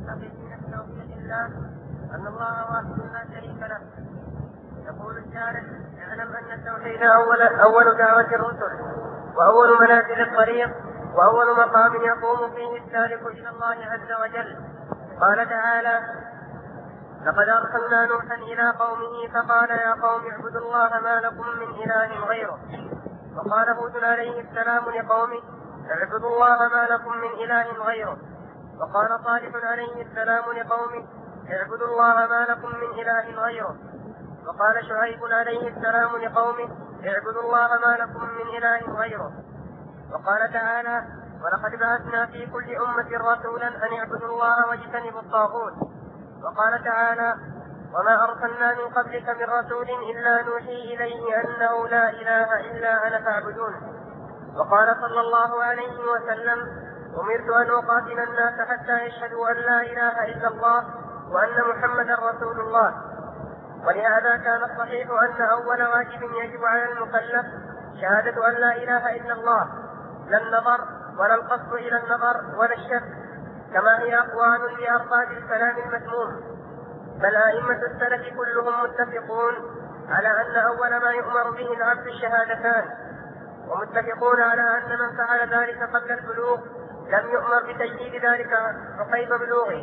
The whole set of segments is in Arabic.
المعتقدين بتوحيد الله أن الله واحد لا شريك له. يقول الشارح: اعلم أن التوحيد أول دعوة الرسل، وأول منازل الطريق، وأول مقام يقوم فيه السالك إلى الله عز وجل. قال تعالى: لقد أرسلنا نوحا إلى قومه فقال يا قوم اعبدوا الله ما لكم من إله غيره. وقال هود عليه السلام لقومه اعبدوا الله ما لكم من إله غيره. وقال صالح عليه السلام لقومه اعبدوا الله ما لكم من إله غيره. وقال شعيب عليه السلام لقومه اعبدوا الله ما لكم من إله غيره. وقال تعالى: ولقد بعثنا في كل أمة رسولا أن اعبدوا الله واجتنبوا الطاغوت. وقال تعالى: وما أرسلنا من قبلك من رسول إلا نوحي إليه أنه لا إله إلا أنا فاعبدون. وقال صلى الله عليه وسلم: أمرت أن أقاتل الناس حتى يشهدوا أن لا إله إلا الله وأن محمدا رسول الله. ولهذا كان الصحيح أن أول واجب يجب على المكلف شهادة أن لا إله إلا الله، لا النظر ولا القصد إلى النظر ولا الشك، كما هي أقوال لأرباب الكلام المذموم. بل أئمة السلف كلهم متفقون على أن أول ما يؤمر به العبد الشهادتان، ومتفقون على أن من فعل ذلك قبل البلوغ لم يؤمر بتجديد ذلك عقيب بلوغه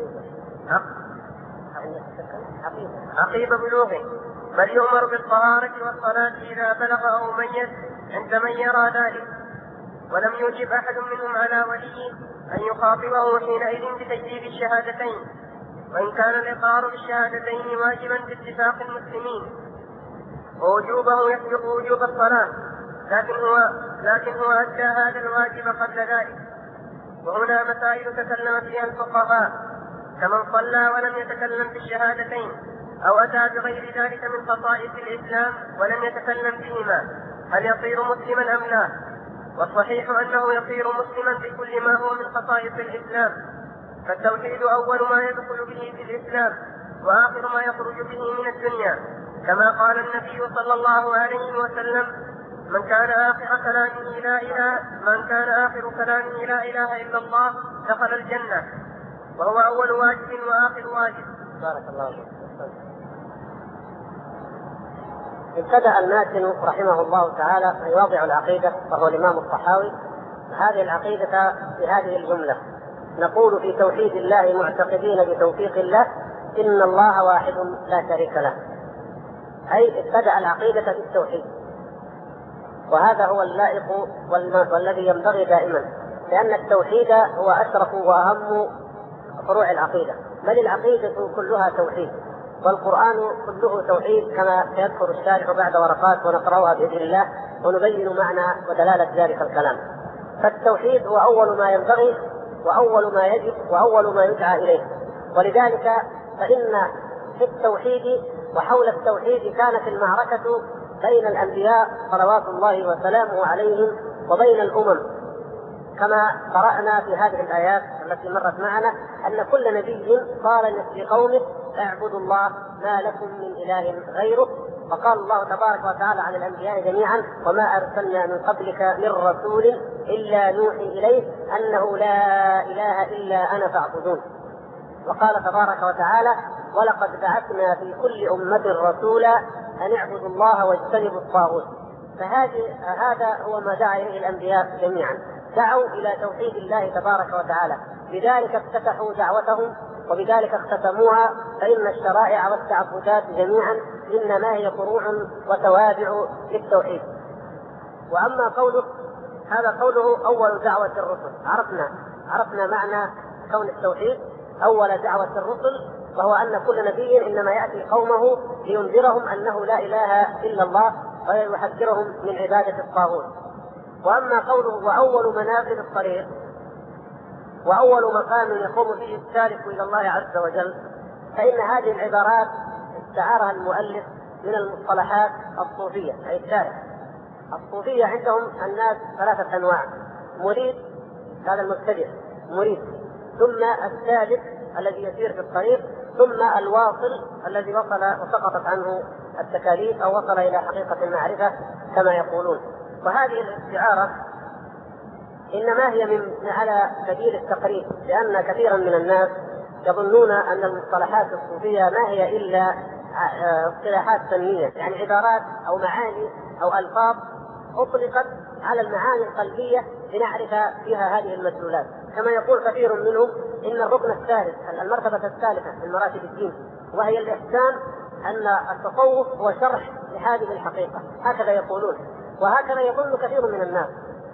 عقيب بلوغه، بل يؤمر بالطهارة والصلاة إذا بلغ أو ميز عند من يرى ذلك. ولم يوجب أحد منهم على وليه أن يخاطبه حينئذ بتجديد الشهادتين، وإن كان الإقرار بالشهادتين واجبا باتفاق المسلمين، ووجوبه يسبق وجوب الصلاة، لكن هو أدى هذا الواجب قبل ذلك. وهنا مسائل تكلم فيها الفقهاء، كمن صلى ولم يتكلم بالشهادتين، أو أتى بغير ذلك من خصائص الإسلام ولم يتكلم بهما، هل يصير مسلما أم لا؟ والصحيح أنه يصير مسلما بكل ما هو من خصائص الإسلام، فالتوحيد أول ما يدخل به في الإسلام وآخر ما يخرج به من الدنيا، كما قال النبي صلى الله عليه وسلم: من كان آخر كلامه لا إله إلا الله دخل الجنة. وهو أول واجب وآخر واجب. بارك الله فيك. ابتدأ الماتن رحمه الله تعالى أن يوضع العقيدة، وهو الإمام الطحاوي، هذه العقيدة بهذه الجملة: نقول في توحيد الله معتقدين بتوفيق الله إن الله واحد لا شريك له. أي ابتدأ العقيدة بالتوحيد، وهذا هو اللائق والذي ينبغي دائما، لأن التوحيد هو أشرف وأهم فروع العقيدة، بل العقيدة كلها توحيد، والقرآن كله توحيد كما سيذكر الشارح بعد ورقات ونقرأها بإذن الله ونبين معنى ودلالة ذلك الكلام. فالتوحيد هو أول ما ينبغي وأول ما يجب وأول ما يدعى إليه، ولذلك فإن في التوحيد وحول التوحيد كانت المعركة بين الأنبياء صلوات الله وسلامه عليهم وبين الأمم، كما قرأنا في هذه الآيات التي مرت معنا أن كل نبي قال لقومه اعبدوا الله ما لكم من إله غيره. فقال الله تبارك وتعالى عن الأنبياء جميعا: وما أرسلنا من قبلك من رسول إلا نوحي إليه أنه لا إله إلا أنا فاعبدون. وقال تبارك وتعالى: ولقد بعثنا في كل أمة رسولا أن اعبدوا الله واجتنبوا الطاغوت. فهذا هو ما دعا إليه الأنبياء جميعا، دعوا إلى توحيد الله تبارك وتعالى، بذلك افتتحوا دعوتهم وبذلك اختتموها. فإن الشرائع والتعبدات جميعا إنما هي فروع وتوابع للتوحيد. وأما قوله هذا قوله أول دعوة الرسل، عرفنا معنى كون التوحيد أول دعوة الرسل، وهو أن كل نبي إنما يأتي قومه لينذرهم أنه لا إله إلا الله ويحذرهم من عبادة الطاغوت. وأما قوله وأول منازل الطريق وأول مقام يقوم فيه السالك إلى الله عز وجل، فإن هذه العبارات استعارها المؤلف من المصطلحات الصوفية، أي الشارع. الصوفية عندهم الناس ثلاثة أنواع: مريد، هذا المبتدئ مريد، ثم السالك الذي يسير في الطريق، ثم الواصل الذي وصل وسقطت عنه التكاليف أو وصل إلى حقيقة المعرفة كما يقولون. وهذه الاستعارة إنما هي على سبيل التقريب، لأن كثيرا من الناس يظنون أن المصطلحات الصوفية ما هي إلا اصطلاحات فنية، يعني عبارات أو معاني أو ألفاظ أطلقت على المعاني القلبية لنعرف فيها هذه المدلولات. كما يقول كثير منهم إن الركن الثالث، المرتبة الثالثة من مراتب الدين وهي الإحسان، أن التصوف هو شرح لهذه الحقيقة، هكذا يقولون، وهكذا يقول كثير من الناس.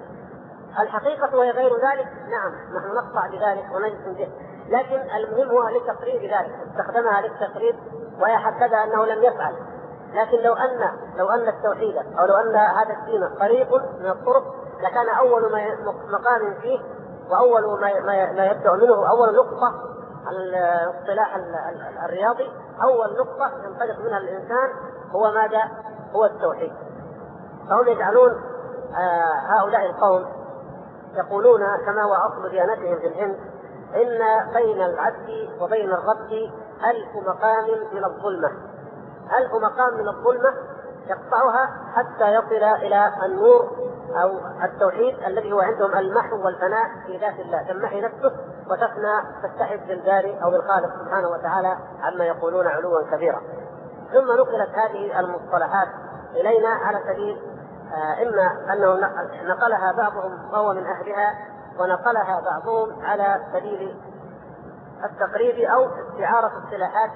الحقيقة وهي غير ذلك، نعم نحن نقطع بذلك ونجزم به، لكن المهم هو لتقرير ذلك، استخدمها للتقرير ويحدد أنه لم يفعل. لكن لو أن التوحيد أو لو أن هذا الدين طريق من الطرق لكان أول مقام فيه وأول ما يبدأ منه، أول نقطة الاصطلاح الرياضي، أول نقطة ينطلق منها الإنسان هو ماذا؟ هو التوحيد. فهم يجعلون هؤلاء القوم يقولون كما هو أصل ديانتهم في الهند إن بين العبد وبين الرب 1000 مقام من الظلمة، 1000 مقام من الظلمة يقطعها حتى يصل إلى النور أو التوحيد الذي هو عندهم المحو والفناء في ذات الله، تمحي نفسه وتفنى تتحد بالباري أو بالخالق سبحانه وتعالى عما يقولون علوا كبيرا. ثم نقلت هذه المصطلحات إلينا على سبيل إما أنه نقلها بعضهم وهو من أهلها، ونقلها بعضهم على سبيل التقريب أو استعارة اصطلاحات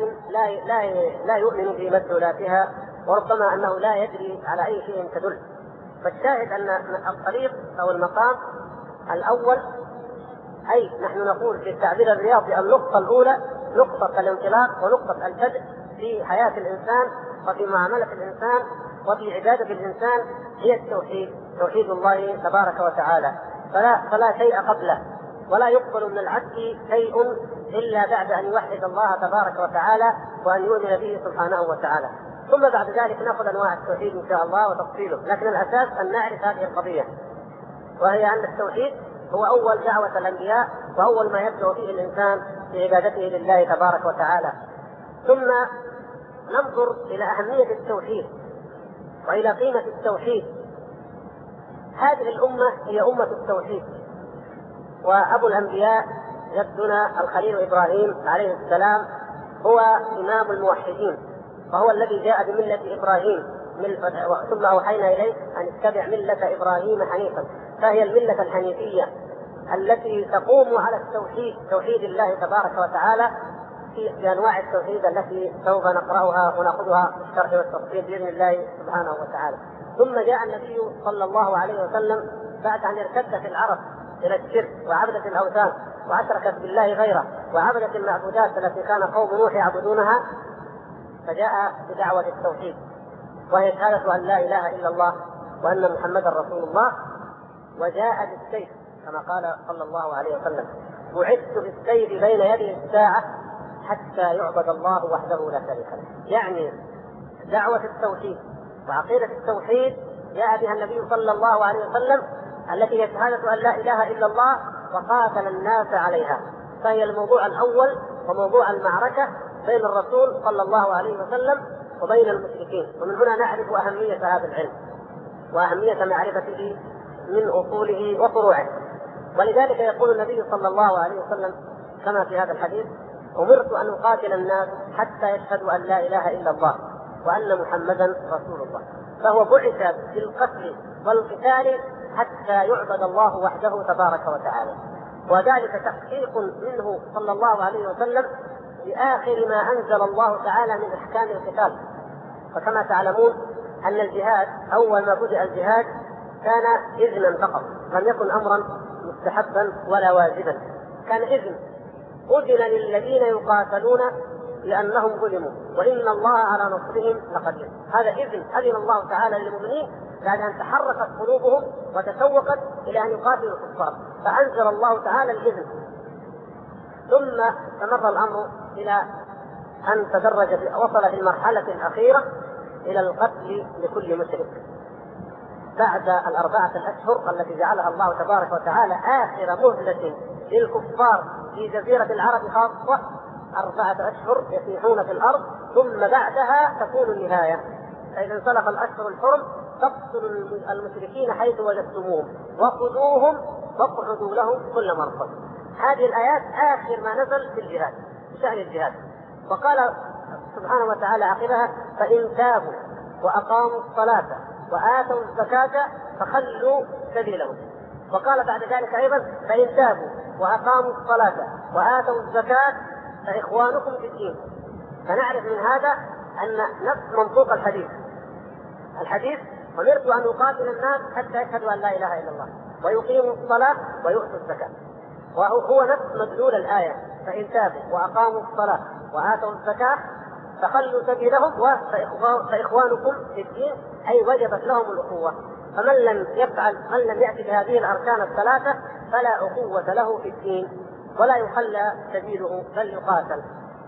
لا يؤمن بمدلولاتها، وربما أنه لا يدري على أي شيء تدل. فالشاهد أن الطريق أو المقام الأول، أي نحن نقول في التعبير الرياضي النقطة الأولى، نقطة الانطلاق ونقطة البدء في حياة الإنسان وفي معاملة الإنسان وفي عبادة الإنسان، هي التوحيد، توحيد الله تبارك وتعالى. فلا شيء قبله، ولا يقبل من العبد شيء إلا بعد أن يوحد الله تبارك وتعالى وأن يؤمن به سبحانه وتعالى. ثم بعد ذلك نأخذ أنواع التوحيد إن شاء الله وتفصيله، لكن الأساس أن نعرف هذه القضية، وهي أن التوحيد هو أول دعوة الأنبياء وأول ما يبدأ فيه الإنسان في عبادته لله تبارك وتعالى. ثم ننظر إلى أهمية التوحيد وإلى قيمة التوحيد. هذه الأمة هي أمة التوحيد، وأبو الأنبياء جدنا الخليل إبراهيم عليه السلام هو إمام الموحدين، وهو الذي جاء بملة إبراهيم، ثم أوحينا إليه أن اتبع ملة إبراهيم حنيفا، فهي الملة الحنيفية التي تقوم على التوحيد، توحيد الله تبارك وتعالى في أنواع التوحيد التي سوف نقرأها ونأخذها في الشرح والتفصيل بإذن الله سبحانه وتعالى. ثم جاء النبي صلى الله عليه وسلم بعد أن ارتدت العرب إلى الشرك وعبدت الأوثان وأشركت بالله غيره وعبدت المعبودات التي كان قوم نوح يعبدونها، فجاء بدعوة التوحيد وهي شهادة أن لا إله إلا الله وأن محمدا رسول الله، وجاء بالسيف كما قال صلى الله عليه وسلم: بعثت بالسيف بين يدي الساعة حتى يعبد الله وحده لا شريك له. يعني دعوة التوحيد وعقيدة التوحيد جاء بها النبي صلى الله عليه وسلم، التي هي شهادة أن لا إله إلا الله، وقاتل الناس عليها. فهي الموضوع الأول وموضوع المعركة بين الرسول صلى الله عليه وسلم وبين المشركين. ومن هنا نعرف أهمية هذا العلم وأهمية معرفته من أصوله وفروعه. ولذلك يقول النبي صلى الله عليه وسلم كما في هذا الحديث: أمرت أن أقاتل الناس حتى يشهدوا أن لا إله إلا الله وأن محمدا رسول الله. فهو بعث بالقتل والقتال حتى يعبد الله وحده تبارك وتعالى، وذلك تحقيق منه صلى الله عليه وسلم لآخر ما أنزل الله تعالى من أحكام القتال. فكما تعلمون أن الجهاد أول ما بدأ الجهاد كان إذنا فقط، لم يكن أمرا مستحبا ولا واجبا، كان إذن، أذن للذين يقاتلون لأنهم ظلموا وإن الله على نصرهم لقدير. هذا أذن الله تعالى للمؤمنين بعد أن تحركت قلوبهم وتشوقت إلى أن يقاتلوا الكفار، فأنزل الله تعالى الإذن. ثم استمر الأمر إلى أن وصل في المرحلة الأخيرة إلى القتل لكل مشرك بعد 4 الأشهر التي جعلها الله تبارك وتعالى آخر مهلة للكفار في جزيرة العرب خاصة، 4 أشهر يسيحون في الأرض، ثم بعدها تكون النهاية. فإذا انسلخ الأشهر الحرم فاقتلوا المشركين حيث وجدتموهم وخذوهم واقعدوا لهم كل مرصد. هذه الآيات آخر ما نزل في الجهاد، بشأن الجهاد. وقال سبحانه وتعالى عقبها: فإن تابوا وأقاموا الصلاة وآتوا الزكاة فخلوا سبيلهم. وقال بعد ذلك أيضا: فإن تابوا وأقاموا الصلاة وآتوا الزكاة فإخوانكم في الدين. فنعرف من هذا أن نفس منطوق الحديث: أمرت أن أقاتل الناس حتى يشهدوا أن لا إله إلا الله ويقيموا الصلاة ويؤتوا الزكاة. وهو نفس مدلول الآية: فإن تابوا وأقاموا الصلاة وآتوا الزكاة فخلوا سبيلهم فإخوانكم في الدين، أي وجبت لهم الأخوة. فمن لم يأتي بهذه الأركان الثلاثة فلا أخوة له في الدين ولا يخلى سبيله بل يقاتل.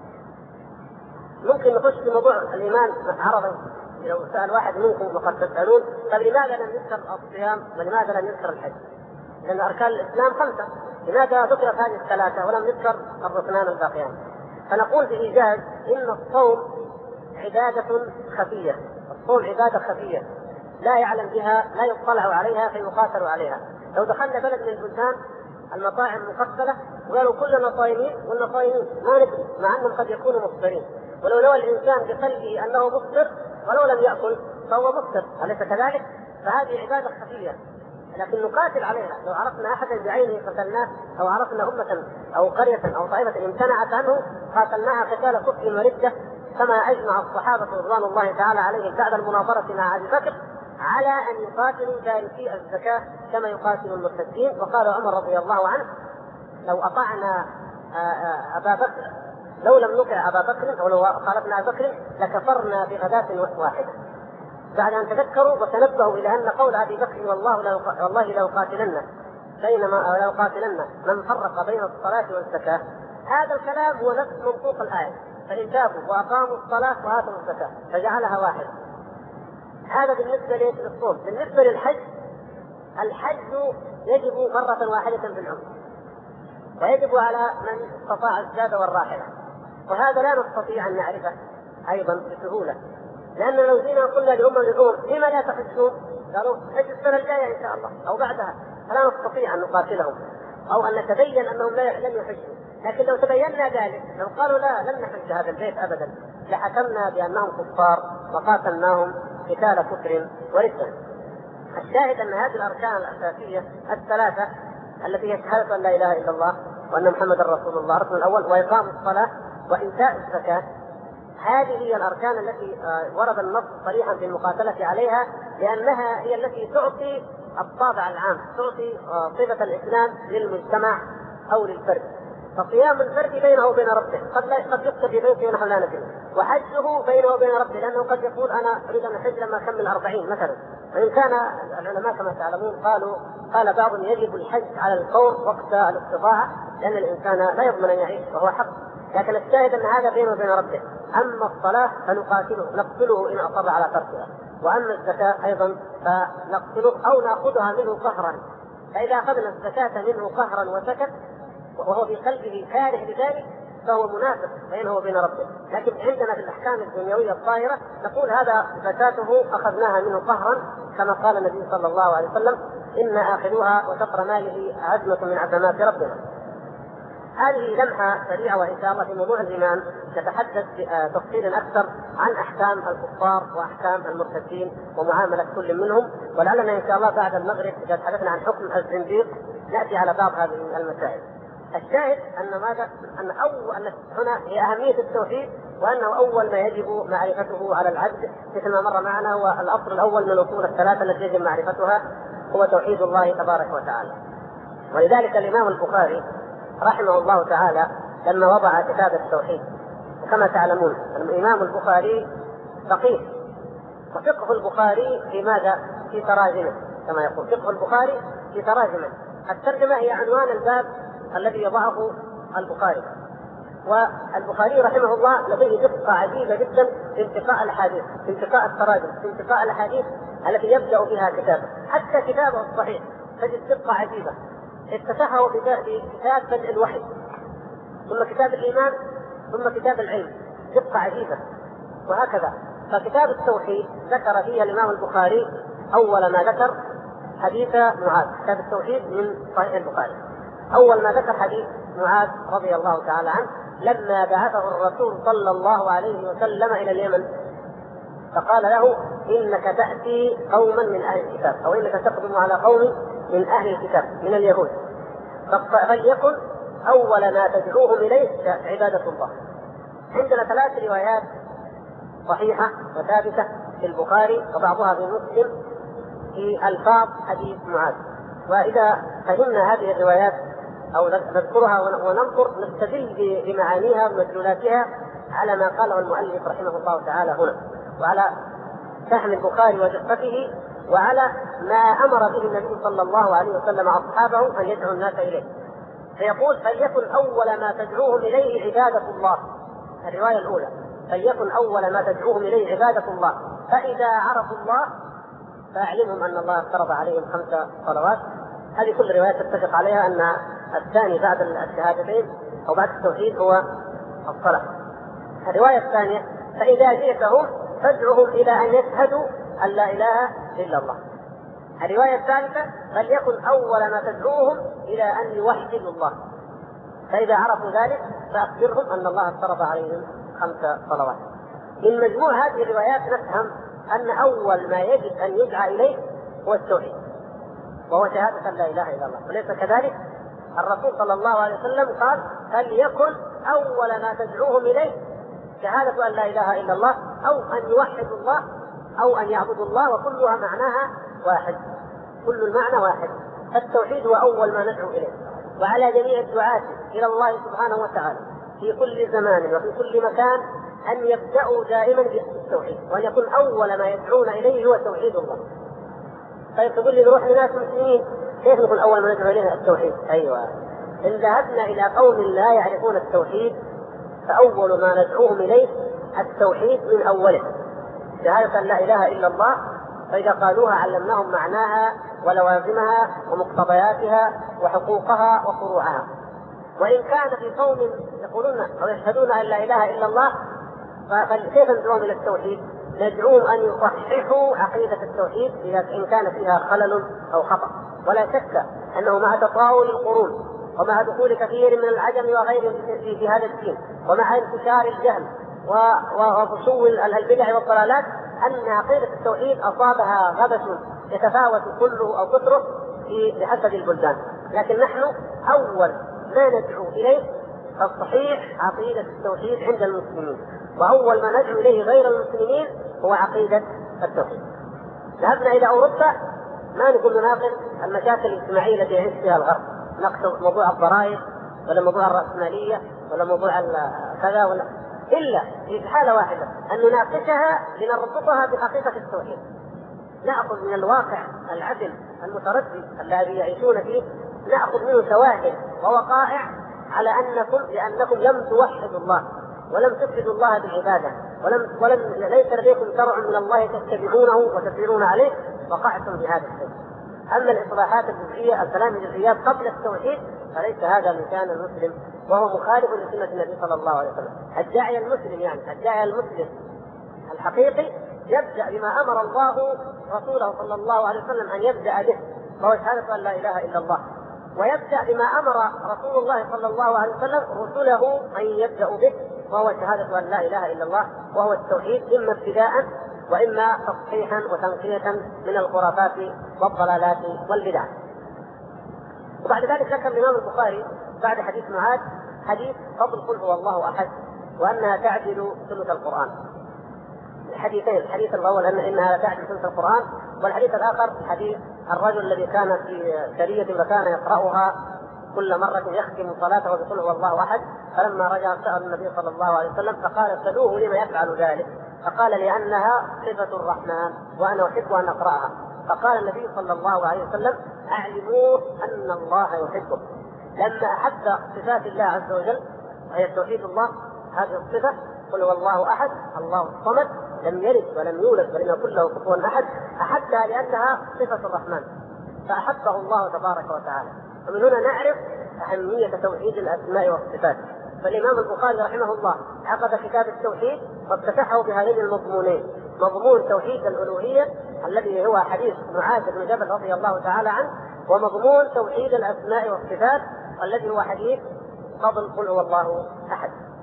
ممكن نخش في موضوع الإيمان عرضا. لو سأل واحد منكم وقد تسألون: طيب لماذا لم يذكر الصيام ولماذا لم يذكر الحج؟ لأن أركان الإسلام 5، لماذا ذكرت هذه الثلاثة ولم يذكر الركنان الباقيان؟ فنقول بإيجاز: إن الصوم عبادة خفية، الصوم عبادة خفية لا يعلم بها، لا يطلع عليها فيقاتل عليها. لو دخلنا بلد من البلدان المطاعم مقفلة وقالوا كلنا صائمين ولا صائمين ما ندري، مع أنهم قد يكونوا مفطرين، ولو نوى الإنسان بقلبه أنه مفطر ولو لم يأكل فهو مفطر، أليس كذلك؟ فهذه عبادة خفية لكن نقاتل عليها. لو عرفنا أحدا بعينه قتلناه، أو عرفنا أمة أو قرية أو طائفة امتنعت عنه قاتلناها قتال كفر وردة، كما أجمع الصحابة رضوان الله تعالى عليهم بعد المناظرة مع أبي بكر على أن يقاتلوا تاركي الزكاة كما يقاتل المرتدين. وقال عمر رضي الله عنه: لو أطعنا أبا بكر، لو لم نطع أبا بكر أو لو خالفنا أبا بكر لكفرنا بغداة واحدة. بعد أن تذكروا وتنبهوا إلى أن قول أبي بكر: والله لو قاتلن من فرق بين الصلاة والزكاة، هذا الكلام هو نفس منطوق الآية: فإن تابوا وأقاموا الصلاة وآتوا الزكاة، فجعلها واحدة. هذا بالنسبة للصوم. بالنسبة للحج، الحج يجب مرة واحدة في العمر، ويجب على من استطاع الزاد والراحلة، وهذا لا نستطيع أن نعرفه أيضا بسهولة، لأن لو جينا قلنا لأمم الأمم لما لا تحجون؟ قالوا حج السنة الجاية إن شاء الله أو بعدها، فلا نستطيع أن نقاتلهم أو أن نتبين أنهم لن يحجوا. لكن لو تبينا ذلك، لو قالوا لا لن نحج هذا البيت أبدا، لحكمنا بأنهم كفار وقاتلناهم قتال كفر وردة. الشاهد أن هذه الأركان الأساسية الثلاثة التي هي شهادة أن لا إله إلا الله وأن محمد رسول الله الركن الأول، وإقام الصلاة وإيتاء الزكاة، هذه هي الأركان التي ورد النص صريحا في المقاتلة عليها، لأنها هي التي تعطي الطابع العام، تعطي صفة الإسلام للمجتمع أو للفرد. فصيام الفرد بينه وبين ربه، قد يكتب في بيته ونحن لا ندري، وحجه بينه وبين ربه، لأنه قد يقول أنا أريد أن أحج لما أكمل 40 مثلا. وإن كان العلماء كما تعلمون قال بعضهم يجب الحج على الفور وقت الاستطاعة، لأن الإنسان لا يضمن أن يعيش وهو حق. لكن الشاهد أن هذا بينه وبين ربه. أما الصلاة نقتله إن أصر على تركها، وأما الزكاة أيضا فنقتله أو نأخذها منه قهرا. فإذا أخذنا الزكاة منه قهرا وسكت وهو في قلبه كاره لذلك فهو منافق بينه وبين ربه. لكن عندنا في الأحكام الدنيوية الظاهرة نقول هذا زكاته أخذناها منه قهرا، كما قال النبي صلى الله عليه وسلم: إن آخذوها وشطر ماله عزمة من عزمات ربنا. هذه لمحة سريعة، وإن شاء الله في موضوع الإيمان نتحدث بتفصيل أكثر عن أحكام الكفار وأحكام المرتدين ومعاملة كل منهم، ولعلنا إن شاء الله بعد المغرب إذا تحدثنا عن حكم الزنديق نأتي على بعض هذه المسائل. الشاهد أن هنا هي أهمية التوحيد، وأنه أول ما يجب معرفته على العبد، مثل ما مر معنا هو الأصل الأول من الأصول الثلاثة التي يجب معرفتها هو توحيد الله تبارك وتعالى. ولذلك الإمام البخاري رحمه الله تعالى لما وضع كتاب التوحيد، وكما تعلمون الإمام البخاري فقيه، وفقه البخاري في ماذا؟ في تراجمه، كما يقول فقه البخاري في تراجمه. الترجمة هي عنوان الباب الذي يضعه البخاري. والبخاري رحمه الله لديه دقة عجيبة جدا في انتقاء الحديث، في انتقاء التراجم، في انتقاء الأحاديث التي يبدأ بها كتابه. حتى كتابه الصحيح تجد دقة عجيبة، افتتحه بكتاب بدء الوحي، ثم كتاب الإيمان، ثم كتاب العلم، دقة عجيبة. وهكذا فكتاب التوحيد ذكر فيه الإمام البخاري أول ما ذكر حديث معاذ. كتاب التوحيد من صحيح البخاري أول ما ذكر حديث معاذ رضي الله تعالى عنه، لما بعثه الرسول صلى الله عليه وسلم إلى اليمن فقال له إنك تأتي قوما من أهل الكتاب، أو إنك تقدم على قوم من أهل الكتاب من اليهود، فليكن أول ما تدعوهم إليه عبادة الله. عندنا 3 روايات صحيحة وثابتة في البخاري وبعضها في مسلم في ألفاظ حديث معاذ، وإذا فهمنا هذه الروايات أو نذكرها وننظر نستدل بمعانيها ومدلولاتها على ما قاله المؤلف رحمه الله تعالى هنا، وعلى فهم البخاري ودقته، وعلى ما أمر به النبي صلى الله عليه وسلم أصحابه أن يدعوا الناس إليه. فيقول فليكن أول ما تدعوهم إليه عبادة الله. الرواية الأولى فليكن أول ما تدعوهم إليه عبادة الله، فإذا عرفوا الله فأعلمهم أن الله افترض عليهم 5 صلوات. هذه كل روايات تتفق عليها أن الثاني بعد الشهادتين أو بعد التوحيد هو الصلاة. الرواية الثانية فإذا جئتهم فادعهم إلى أن يشهدوا أن لا إله إلا الله. الرواية الثالثة فليكن أول ما تدعوهم إلى أن يوحدوا الله، فإذا عرفوا ذلك فأخبرهم أن الله افترض عليهم 5 صلوات. من مجموع هذه الروايات نفهم أن أول ما يجب أن يدعى إليه هو التوحيد، وهو شهادة أن لا إله إلا الله. وليس كذلك؟ الرسول صلى الله عليه وسلم قال فليكن أول ما تدعوهم إليه شهادة أن لا إله إلا الله، أو أن يوحدوا الله، أو أن يعبدوا الله، وكلها معناها واحد، كل المعنى واحد. التوحيد هو أول ما ندعو إليه، وعلى جميع الدعاة إلى الله سبحانه وتعالى في كل زمان وفي كل مكان أن يبدأوا دائما بالتوحيد، وأن يكون أول ما يدعون إليه هو توحيد الله. طيب تقول لي نروح لناس مسلمين كيف نقول أول ما ندعو إليه التوحيد؟ أيوة، إن ذهبنا إلى قوم لا يعرفون التوحيد فأول ما ندعوهم إليه التوحيد من أوله، شهادة أن لا إله إلا الله، فإذا قالوها علمناهم معناها ولوازمها ومقتضياتها وحقوقها وفروعها. وإن كان في قوم يقولون أو يشهدون أن لا إله إلا الله فكيف ندعوهم إلى التوحيد؟ ندعوهم أن يصححوا عقيدة التوحيد إن كان فيها خلل أو خطأ. ولا شك أنه مع تطاول القرون ومع دخول كثير من العجم وغيرهم في هذا الدين، ومع انتشار الجهل وفشو البدع والضلالات، أن عقيدة التوحيد أصابها غبش يتفاوت كله أو كثره بحسب البلدان. لكن نحن أول ما ندعو إليه تصحيح عقيدة التوحيد عند المسلمين، وأول ما ندعو إليه غير المسلمين هو عقيدة التوحيد. ذهبنا إلى أوروبا ما نقول نناقش المشاكل الاجتماعية التي يعيش فيها الغرب، نقصد موضوع الضرائب ولا موضوع الرأسمالية ولا موضوع كذا ولا، إلا في حالة واحدة أن نناقشها لنربطها بحقيقة التوحيد، نأخذ من الواقع العدل المتردد الذي يعيشون فيه، نأخذ منه شواهد ووقائع على لأنكم لم توحدوا الله ولم تفردوا الله بالعبادة، ليس لديكم شرع من الله تتبعونه وتسيرون عليه، وقعتم بهذا الشيء. أما الإصلاحات الجزئية الكلام الجزئيات قبل التوحيد فليس هذا مكان المسلم، وهو مخالف لسنة النبي صلى الله عليه وسلم. الداعية المسلم الداعية المسلم الحقيقي يبدأ بما أمر الله رسوله صلى الله عليه وسلم أن يبدأ به، وهو شهادة أن لا إله إلا الله، ويبدأ بما أمر رسول الله صلى الله عليه وسلم رسله أن يبدأوا به، وهو شهادة أن لا إله إلا الله، وهو التوحيد، إما ابتداء وإما تصحيحا وتنقية من الخرافات والضلالات والبدع. وبعد ذلك ذكر الإمام البخاري بعد حديث معاذ حديث فضل قل هو الله أحد وأنها تعدل ثلث القرآن. الحديثين، الحديث الأول أنها تعدل ثلث القرآن، والحديث الآخر حديث الرجل الذي كان في سرية وكان يقرأها كل مرة يختم صلاته بقل هو الله أحد، فلما رجع سأل النبي صلى الله عليه وسلم فقال سألوه لما يفعل ذلك، فقال لأنها صفة الرحمن وأنا أحب أن أقرأها. فقال النبي صلى الله عليه وسلم أعلموه أن الله يحبه. لما أحب صفات الله عز وجل وهي توحيد الله، هذه الصفة قل هو الله أحد الله الصمد لم يلد ولم يولد ولم يكن له كفوا أحد، أحبها لأنها صفة الرحمن فأحبه الله تبارك وتعالى. ومن هنا نعرف أهمية توحيد الأسماء والصفات. فالإمام البخاري رحمه الله عقد كتاب التوحيد وافتتحه بهذين المضمونين: مضمون توحيد الألوهية الذي هو حديث معاذ بن جبل رضي الله تعالى عنه، ومضمون توحيد الأسماء والصفات الذي هو حديث فضل قل هو الله أحد.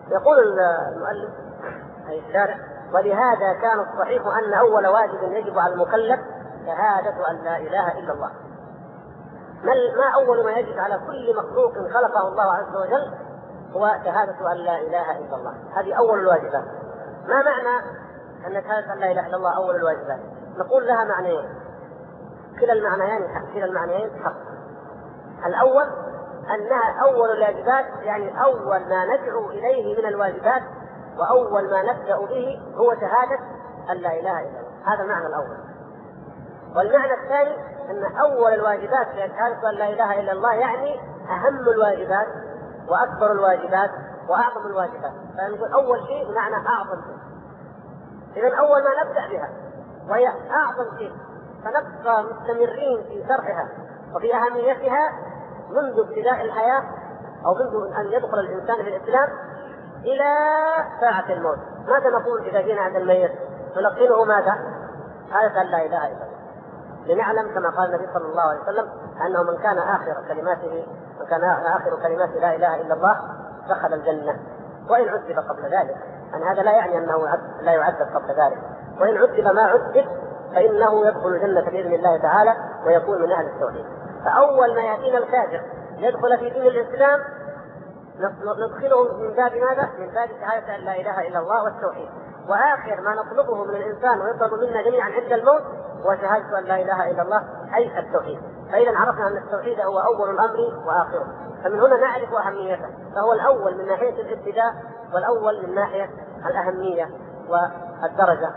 يقول المؤلف أي الشارع: ولهذا كان الصحيح أن أول واجب يجب على المكلف شهادة أن لا إله إلا الله. ما أول ما يجب على كل مخلوق خلقه الله عز وجل هو شهادة أن لا إله إلا الله. هذه أول الواجبات. ما معنى أن شهادة أن لا إله إلا الله أول الواجبات؟ نقول لها معنيين، كلا المعنيين حق. الأول أنها أول الواجبات، يعني أول ما ندعو إليه من الواجبات وأول ما نبدأ به هو شهادة أن لا إله إلا الله. هذا المعنى الأول. والمعنى الثاني أن أول الواجبات هي شهادة أن لا إله إلا الله، يعني أهم الواجبات وأكبر الواجبات وأعظم الواجبات. فنقول أول شيء بمعنى أعظم شيء. إذن أول ما نبدأ بها وهي أعظم شيء، فنبقى مستمرين في شرحها وفي أهميتها منذ ابتداء الحياة أو منذ أن يدخل الإنسان في الإسلام إلى ساعة الموت. ماذا نقول إذا جينا عند الميت؟ نلقنه ماذا؟ شهادة أن لا إله إلا الله، لنعلم كما قال النبي صلى الله عليه وسلم أنه من كان آخر كلمات لا إله إلا الله دخل الجنة، وإن عذب قبل ذلك. أن هذا لا يعني أنه لا يعذب قبل ذلك، وإن عذب ما عذب فإنه يدخل الجنة بإذن الله تعالى ويكون من أهل التوحيد. فأول ما يأتينا الكافر يدخل في دين الإسلام ندخله من باب ماذا؟ من باب شهادة أن لا إله إلا الله والتوحيد. وآخر ما نطلبه من الإنسان ويطلب منا جميعا عند الموت هو شهادة أن لا إله إلا الله، أي التوحيد. فإذا عرفنا أن التوحيد هو أول الأمر وآخره، فمن هنا نعرف أهميته. فهو الأول من ناحية الابتداء والأول من ناحية الأهمية والدرجة.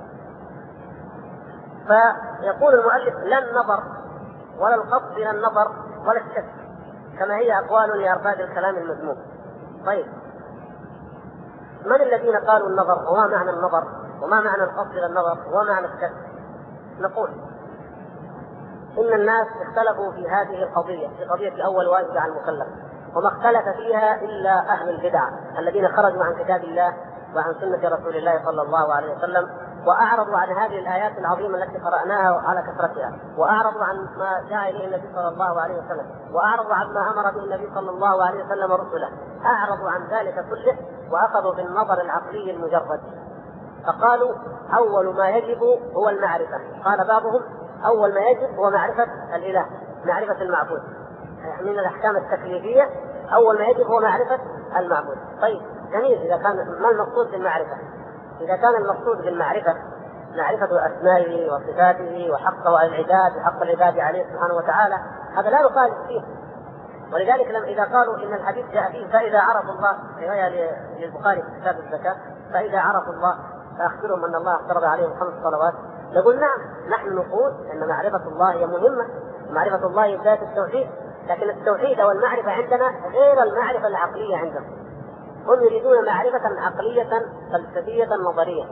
فيقول المؤلف: لا النظر ولا القصد إلى النظر ولا الشك، كما هي أقوال لأرباب الكلام المذموم. طيب، من الذين قالوا النظر؟ وما معنى النظر؟ وما معنى القصد إلى النظر؟ وما معنى الشك؟ نقول إن الناس اختلفوا في هذه القضية، في قضية أول واجب على المكلف، وما اختلف فيها إلا أهل البدع الذين خرجوا عن كتاب الله وعن سنة رسول الله صلى الله عليه وسلم، وأعرضوا عن هذه الآيات العظيمة التي قرأناها على كثرتها، وأعرضوا عن ما جاء إليه النبي صلى الله عليه وسلم، وأعرضوا عن ما أمر به النبي صلى الله عليه وسلم ورسله. أعرضوا عن ذلك كله وأخذوا بالنظر العقلي المجرد، فقالوا أول ما يجب هو المعرفة. قال بعضهم أول ما يجب هو معرفة الإله، معرفة المعبود. من الأحكام التكليفية أول ما يجب هو معرفة المعبود. طيب جميل، إذا كان ما المقصود بالمعرفة؟ إذا كان المقصود بالمعرفة معرفة أسمائه وصفاته وحقه على العباد وحق العباد عليه سبحانه وتعالى، هذا لا نخالف فيه. ولذلك إذا قالوا إن الحديث جاء فيه فإذا عرفوا الله، رواية للبخاري في كتاب الزكاة، فإذا عرفوا الله فأخبرهم أن الله افترض عليهم 5 صلوات، نقول نعم، نحن نقول أن معرفة الله هي مهمة، معرفة الله بداية التوحيد، لكن التوحيد والمعرفة عندنا غير المعرفة العقلية عندهم. هم يريدون معرفة عقلية فلسفية نظرية.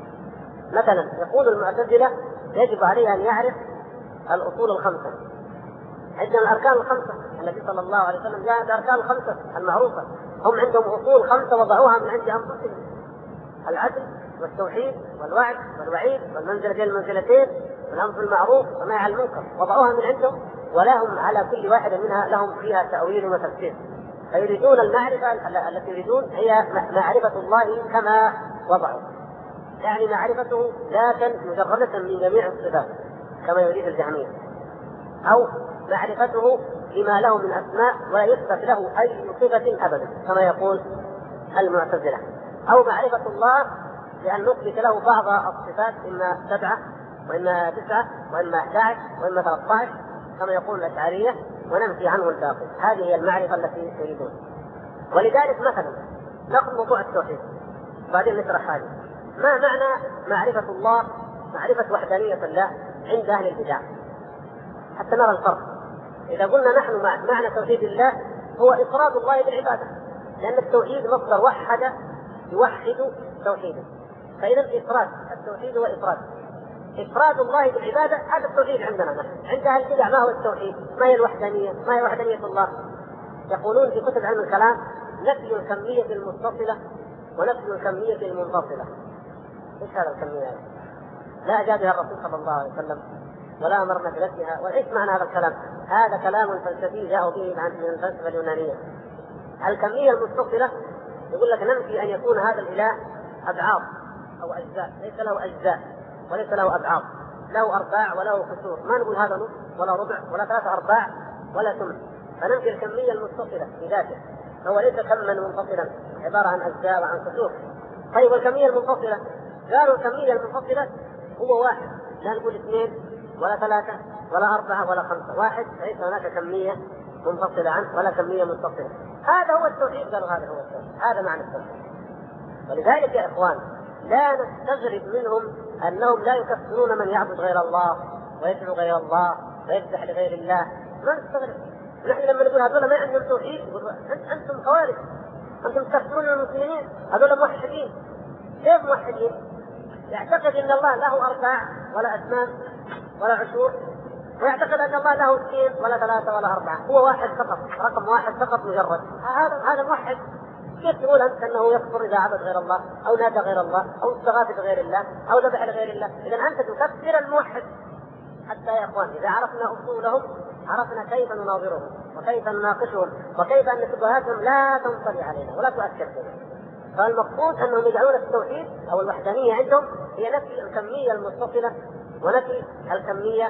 مثلا يقول المعتزلة يجب عليه أن يعرف الأصول 5، عندنا الأركان 5 التي صلى الله عليه وسلم جاء الأركان 5 المعروفة، هم عندهم أصول 5 وضعوها من عند أنفسهم: العدل والتوحيد والوعد والوعيد والمنزلة بين المنزلتين والأمر بالمعروف والنهي عن المنكر، وضعوها من عندهم، ولهم على كل واحدة منها لهم فيها تأويل وتفسير. فيريدون المعرفة التي يريدون هي معرفة الله كما وضعوا، يعني معرفته ذاتا مجردة من جميع الصفات كما يريد الجهمية، أو معرفته لما له من أسماء ولا يثبت له أي صفة أبدا كما يقول المعتزلة، أو معرفة الله لأن نثبت له بعض الصفات إما 7 وإما 9 وإما 11 وإما 13 كما يقول الأشعرية، وننفي عنه الباقي. هذه هي المعرفة التي يريدون. ولذلك مثلا نأخذ موضوع التوحيد بعدين نشرح هذه. ما معنى معرفة الله، معرفة وحدانية الله عند أهل البدع، حتى نرى الفرق. إذا قلنا نحن معنى توحيد الله هو إفراد الله بالعبادة، لأن التوحيد مصدر وحد يوحد توحيده، فإذا إفراد التوحيد هو إفراد الله بالعبادة، هذا التوحيد عندنا نحن. عند أهل البدع ما هو التوحيد؟ ما هي الوحدانية؟ ما هي وحدانية الله؟ يقولون في كتب علم الكلام نفي الكمية المتصلة ونفي الكمية المنفصلة. إيش هذا الكمية؟ لا أجاب بها الرسول صلى الله عليه وسلم ولا أمرنا بنفيها. وإيش معنى هذا الكلام؟ هذا كلام فلسفي جاءوا به من الفلسفة اليونانية. الكمية المتصلة يقول لك ننفي أن يكون هذا الإله أبعاض أو أجزاء، ليس له أجزاء وليس له أبعاض، له أرباع وله كسور، ما نقول هذا نصف ولا ربع ولا 3 أرباع ولا ثمن، فننفي الكمية المتصلة في ذاته، هو ليس كما منفصلا عبارة عن أجزاء وعن كسور. طيب الكمية المنفصلة، قالوا الكمية المنفصلة هو واحد، لا نقول 2 ولا 3 ولا 4 ولا 5، واحد، ليس هناك كمية منفصلة عنه ولا كمية متصلة. هذا هو التوحيد، قالوا هذا هو التوحيد، هذا معنى التوحيد. ولذلك يا إخوان لا نستغرب منهم أنهم لا يكفرون من يعبد غير الله ويدعو غير الله ويذبح لغير الله، ما نستغرب. نحن لما نقول هذول ما عندهم توحيد يقولوا أنتم خوارج، أنتم تكفرون المسلمين، هذول موحدين. كيف موحدين؟ يعتقد أن الله له أرباع ولا أثمان ولا عشور، ويعتقد أن الله له 2 ولا 3 ولا 4، هو واحد فقط، رقم واحد فقط مجرد. هذا موحد. كيف تقول أنت أنه يكفر إذا عبد غير الله أو نادى غير الله أو استغاث بغير الله أو ذبح لغير الله؟ إذا أنت تكفر الموحد. حتى يا إخوان إذا عرفنا أصولهم عرفنا كيف نناظرهم وكيف نناقشهم وكيف أن شبهاتهم لا تنطلي علينا ولا تؤثر فينا. فالمقصود أنهم يجعلون التوحيد أو الوحدانية عندهم هي نفي الكمية المتصلة ونفي الكمية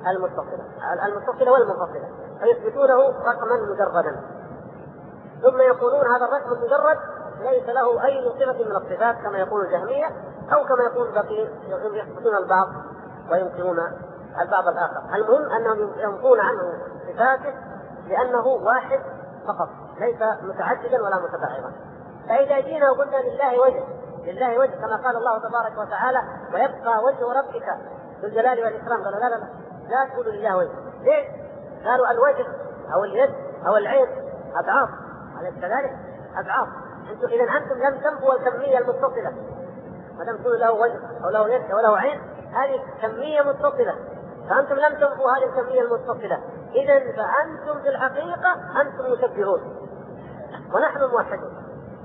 المتصلة والمنفصلة، فيثبتونه رقما مجردا، ثم يقولون هذا الرقم المجرد ليس له أي صفة من الصفات كما يقول الجهمية أو كما يقول الباقين، يثبتون البعض وينكرون البعض الآخر. المهم أنهم ينفون عنه صفاته لأنه واحد فقط، ليس متعددا ولا متباعدا. فإذا جينا وقلنا لله وجه كما قال الله تبارك وتعالى ويبقى وجه ربك ذو الجلال والإكرام، قالوا لا تقولوا لله وجه. ليه؟ قالوا الوجه أو اليد أو العين أضعاف، أليس كذلك؟ أضعاف. إذا أنتم لم تنفوا الكمية المتصلة، ما دام تقولوا له وجه أو له يد أو له عين، هذه كمية متصلة، فأنتم لم تنفوا هذه الكمية المتصلة. إذا فأنتم في الحقيقة أنتم مشبهون ونحن موحدون.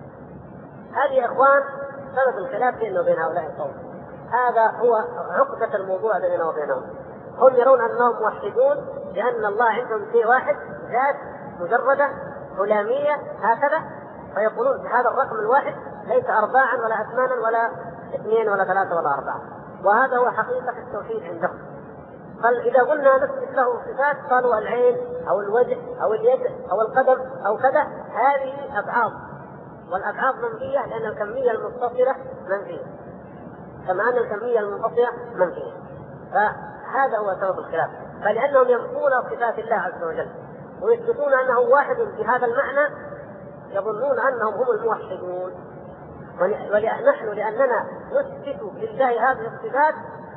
هذه يا إخوان سبب الخلاف بيننا وبين هؤلاء القوم، هذا هو عقدة الموضوع بيننا وبينهم. هم يرون أنهم موحدون لأن الله عندهم شيء واحد، ذات مجردة هلامية هكذا، فيقولون بهذا الرقم الواحد ليس أرباعا ولا أثمانا ولا 2 ولا 3 ولا 4، وهذا هو حقيقة التوحيد عندهم. فإذا قلنا نثبت له صفات قالوا العين أو الوجه أو اليد أو القدم أو كذا، هذه أبعاض، والأبعاض منفية لأن الكمية المتصلة منفية كما أن الكمية المنفصلة منفية. فهذا هو سبب الخلاف، فلأنهم ينفون صفات الله عز وجل ويثبتون أنه واحد بهذا المعنى يظنون أنهم هم الموحدون، ونحن لأننا نثبت لله هذه الصفات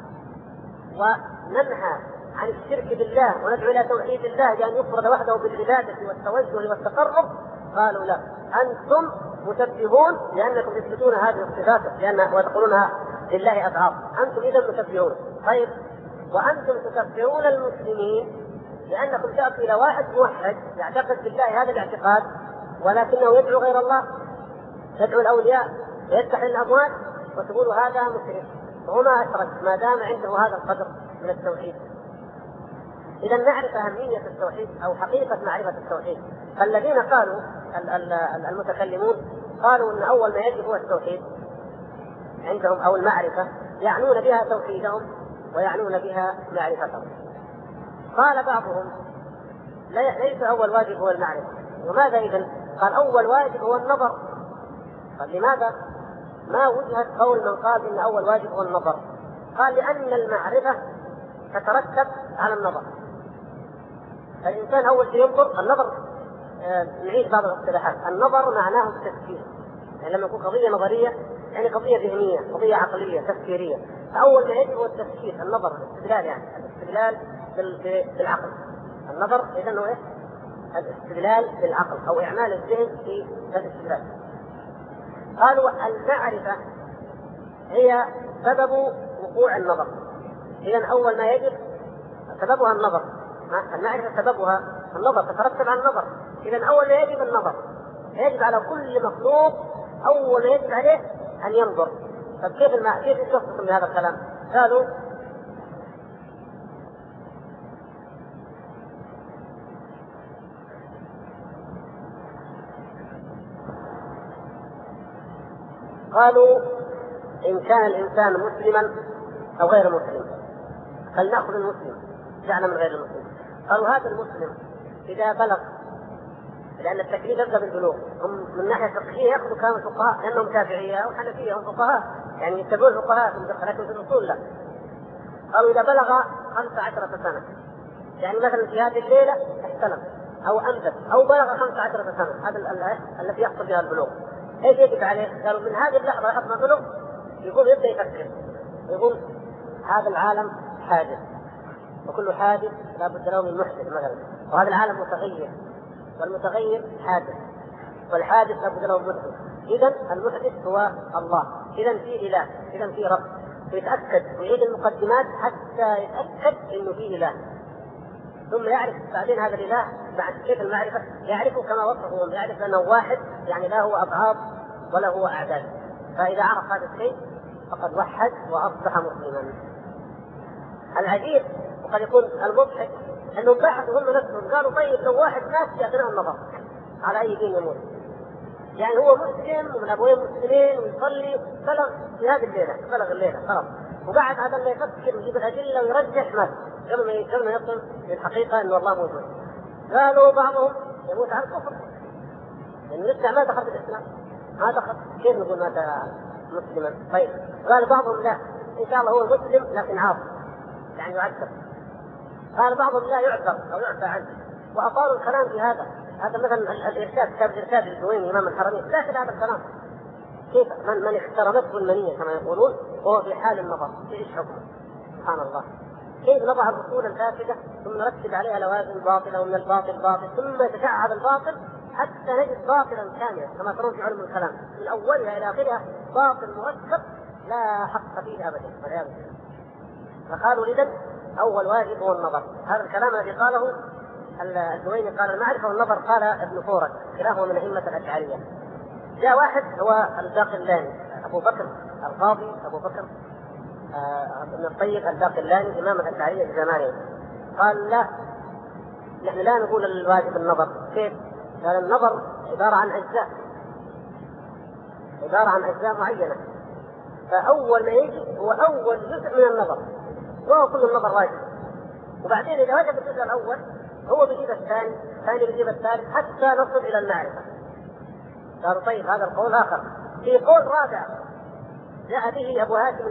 وننهى عن الشرك بالله وندعو إلى توحيد الله بأن يفرد وحده بالعبادة والتوجه والتقرب، قالوا لا، أنتم مشبهون لأنكم تثبتون هذه الصفات وتقولونها لله أبعاض، أنتم إذا مشبهون. طيب وأنتم تكفرون المسلمين لأنكم تأتوا إلى واحد موحد يعتقد بالله هذا الاعتقاد ولكنه يدعو غير الله، يدعو الأولياء ويذبح للأموات، وتقولوا هذا مشرك وما أشرك ما دام عنده هذا القدر من التوحيد. إذا نعرف أهمية التوحيد أو حقيقة معرفة التوحيد. فالذين قالوا المتكلمون قالوا أن أول ما يجب هو التوحيد عندهم أو المعرفة، يعنون بها توحيدهم ويعنون بها معرفتهم. قال بعضهم ليس أول واجب هو المعرفة. وماذا إذن؟ قال أول واجب هو النظر. قال لماذا؟ ما وجهة قول من قال إن أول واجب هو النظر؟ قال لأن المعرفة تترتب على النظر. الإنسان أول شيء ينظر. النظر نعيد بعض الاصطلاحات، النظر معناه التفكير، يعني لما يكون قضية نظرية يعني قضية ذهنية، قضية عقلية تفكيرية، فأول ما يجب هو التفكير، النظر، الاستدلال، يعني الاستدلال بالعقل. النظر إذن هو الاستدلال بالعقل أو إعمال الذهن في الاستدلال. قالوا المعرفة هي سبب وقوع النظر. إذن أول ما يجب سببها النظر، المعرفة سببها النظر، تترتب على النظر. إذن أول ما يجب النظر، يجب على كل مخلوق أول ما يجب عليه أن ينظر. طب كيف يشخصون بهذا الكلام؟ قالوا قالوا إن كان الإنسان مسلما أو غير مسلم فلنأخذ المسلم جعل من غير المسلم. قالوا هذا المسلم إذا بلغ، لأن التكليف يبدأ بالبلوغ، هم من ناحية فقهية يأخذوا كانوا فقهاء لأنهم شافعية وحنفية، هم فقهاء يعني يتبعون الفقهاء لكن في الأصول لا. قالوا إذا بلغ 15 سنة، يعني مثلا في هذه الليلة احتلم أو أنبت أو بلغ 15 سنة، هذا التي يحصل بها البلوغ، ايش يجب عليه؟ قالوا من هذه اللحظة لحظة ما بلغ يقول يبدأ يفكر، يقول هذا العالم حادث وكل حادث لا بد له من محدث مثلا، وهذا العالم متغير والمتغير حادث والحادث لا بد له من محدث، إذن المحدث هو الله، إذن في إله، إذن في رب، فيتأكد ويعيد المقدمات حتى يتأكد إنه في إله، ثم يعرف بعدين هذا الإله بعد كيف المعرفة يعرفه كما وصفه، يعرف أنه واحد يعني لا هو أبعاد ولا هو أعداد، فإذا عرف هذا الشيء فقد وحد وأصبح مسلما. العجيب وقد يكون المضحك أنهم بحثوا هم نفسهم قالوا طيب لو واحد مات يأتنا النظر على أي دين يموت، يعني هو مسلم ومن أبوين مسلمين ويصلي، بلغ في هذه الليلة، بلغ الليلة خلاص، وبعد هذا اللي يفكر ويجيب الأدلة ويرجح مات قبل ما يصل للحقيقة أن الله موجود. قالوا بعضهم يموت على الكفر لأنه لسه ما دخل في الإسلام، ما دخل، كيف نقول مات مسلما؟ طيب قال بعضهم لا إن شاء الله هو مسلم لكن عاصي يعني يعذب. قال بعضهم لا يعذر أو يعفى عنه، وأطالوا الكلام في هذا مثلا الإرشاد، كتاب الإرشاد للجويني إمام الحرمين داخل هذا الكلام، كيف من اخترمته المنية كما يقولون وهو في حال النظر ايش حكمه؟ سبحان الله، كيف نضع الأصول الفاسدة ثم نرتب عليها لوازم باطلة ومن الباطل باطل ثم يتشعب الباطل حتى نجد باطلا كاملا كما ترون في علم الكلام من أولها إلى آخرها باطل مركب لا حق فيه أبدا والعياذ بالله. فقالوا إذن أول واجب هو النظر. هذا الكلام الذي قاله الجويني قال المعرفة والنظر قال ابن فورك كلاهما من أئمة الأشعرية. جاء واحد هو الباقلاني أبو بكر القاضي أبو بكر ابن الطيب الباقلاني إمام الأشعرية في زمانه، قال لا نحن لا نقول الواجب النظر. كيف؟ قال النظر عبارة عن أجزاء معينة، فأول ما يجي هو أول جزء من النظر وهو كل النظر واجب، وبعدين إذا وجد الجزء الأول هو بيجيب الثاني، الثاني بيجيب الثالث حتى نصل إلى المعرفة. قالوا طيب هذا القول آخر. في قول رابع جاء به أبو هاشم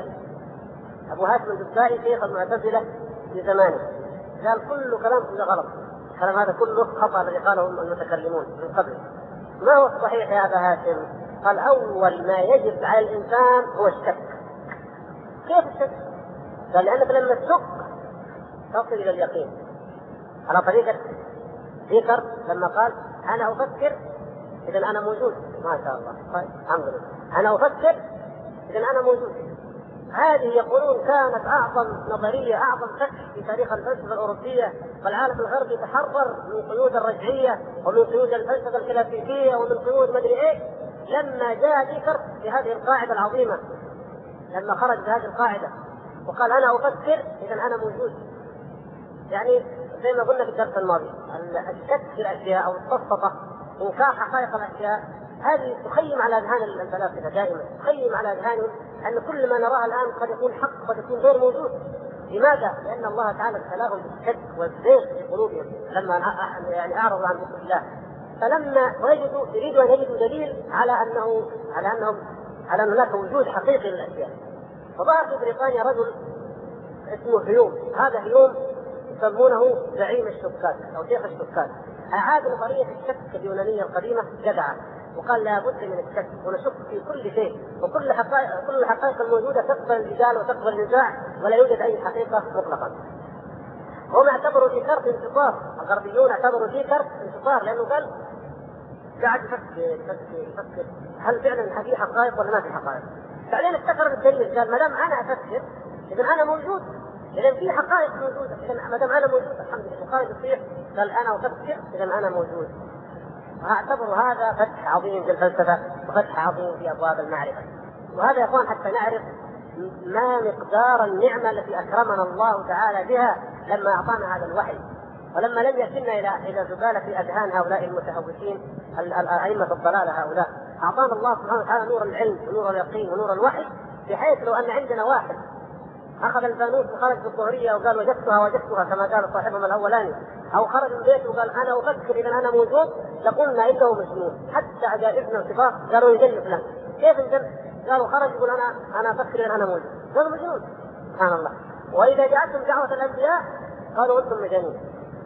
الجبائي شيخ المعتزلة في زمانه، قال كل كلام كله غلط، الكلام هذا كله خطأ الذي قاله المتكلمون من قبل. ما هو الصحيح يا أبا هاشم؟ قال أول ما يجب على الإنسان هو الشك. كيف الشك؟ قال لأنك لما تشك تصل إلى اليقين على طريقة ذكر لما قال أنا أفكر إذن أنا موجود، ما شاء الله طيب الحمد لله أنا أفكر إذن أنا موجود. هذه يقولون كانت أعظم نظرية أعظم كشف في تاريخ الفلسفة الأوروبية، والعالم الغربي تحرر من قيود الرجعية ومن قيود الفلسفة الكلاسيكية ومن قيود مدري إيه لما جاء ديكارت بهذه القاعدة العظيمة، لما خرج بهذه القاعدة وقال أنا أفكر إذن أنا موجود. يعني زي ما قلنا في الدرس الماضي الشك في الأشياء أو التسطة إنكار حقائق الأشياء هذه تخيم على أذهان الفلاسفة دائما، تخيم على أذهانهم أن كل ما نراه الآن قد يكون حق قد يكون غير موجود. لماذا؟ لأن الله تعالى ابتلاهم بالشك والزيغ في قلوبهم لما يعني أعرضوا عن ذكر الله، فلما يريدوا أن يجدوا دليل على أن هناك وجود حقيقي للأشياء. فظهر في بريطانيا رجل اسمه هيوم، هذا هيوم يسمونه زعيم الشكاك أو شيخ الشكاك، أعاد نظرية الشك اليونانية القديمة جدعة وقال لا بد من الشك ونشك في كل شيء، وكل الحقائق الموجودة تقبل الجدال وتقبل النزاع ولا يوجد أي حقيقة مطلقا. هم اعتبروا ديكارت انتصار، الغربيون اعتبروا ديكارت انتصار لأنه قال قاعد يفكر هل فعلا في حقائق ولا ما في حقائق. بعدين افتكر بالدليل قال ما دام أنا أفكر إذا أنا موجود، إذا في حقائق موجودة، إذا ما دام أنا موجود الحمد لله قائد يصيح قال أنا أفكر إذا أنا موجود. واعتبروا هذا فتح عظيم في الفلسفة وفتح عظيم في أبواب المعرفة. وهذا يا أخوان حتى نعرف ما مقدار النعمة التي أكرمنا الله تعالى بها لما أعطانا هذا الوحي، ولما لم يكلنا إلى زبالة في أذهان هؤلاء المتهوكين الأئمة الضلال هؤلاء أعطانا الله سبحانه وتعالى نور العلم ونور اليقين ونور الوحي، بحيث لو أن عندنا واحد أخذ الفانوس وخرج في الظهرية وقال وجدتها كما قال صاحبهم الأولاني، أو خرج من بيته وقال أنا أفكر إذا أنا موجود، لقلنا إنه مجنون. حتى عجائزنا الكبار قالوا يجن فلان. كيف يجن؟ قالوا خرج يقول أنا أفكر إذا أنا موجود، قالوا مجنون. سبحان الله. وإذا جاءتهم دعوة الأنبياء قالوا أنتم مجانين،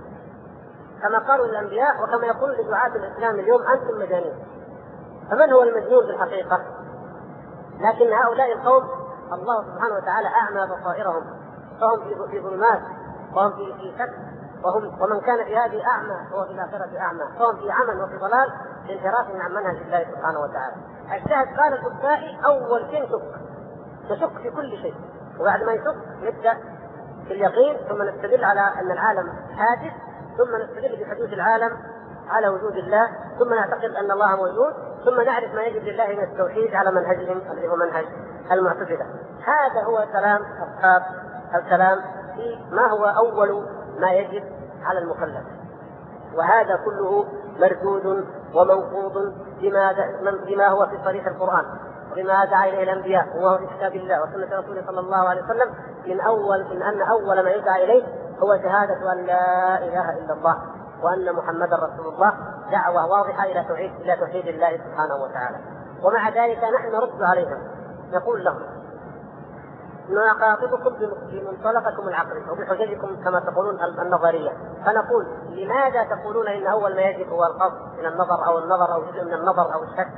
كما قالوا الأنبياء وكما يقول لدعاة الإسلام اليوم أنتم مجانين. فمن هو المجنون في الحقيقة؟ لكن هؤلاء القوم الله سبحانه وتعالى أعمى بصائرهم، فهم في ظلمات، وهم في شك، ومن كان في هذه أعمى وهو في الآخرة أعمى، فهم في عمى وفي ضلال لانحرافهم عن منهج الله سبحانه وتعالى. الشاهد قال البكائي أول شيء نشك في كل شيء، وبعد ما يشك نبدأ في اليقين، ثم نستدل على أن العالم حادث، ثم نستدل بحدوث العالم على وجود الله، ثم نعتقد أن الله موجود، ثم نعرف ما يجب لله من التوحيد على منهجهم الذي هو منهج المعتزلة. هذا هو كلام أصحاب الكلام في ما هو أول ما يجب على المكلف، وهذا كله مردود ومنقوض بما هو في صريح القرآن، وبما دعا إليه الأنبياء وهو في كتاب الله وسنة رسوله صلى الله عليه وسلم، من أن أول ما يدعى إليه هو شهادة أن لا إله إلا الله وأن محمدا رسول الله، دعوة واضحة إلى توحيد الله سبحانه وتعالى. ومع ذلك نحن نرد عليهم، نقول لهم نخاطبكم بمنطلقكم العقلي وبحججكم كما تقولون النظرية، فنقول لماذا تقولون إن أول ما يجب هو القصد من النظر أو جزء من النظر أو الشك؟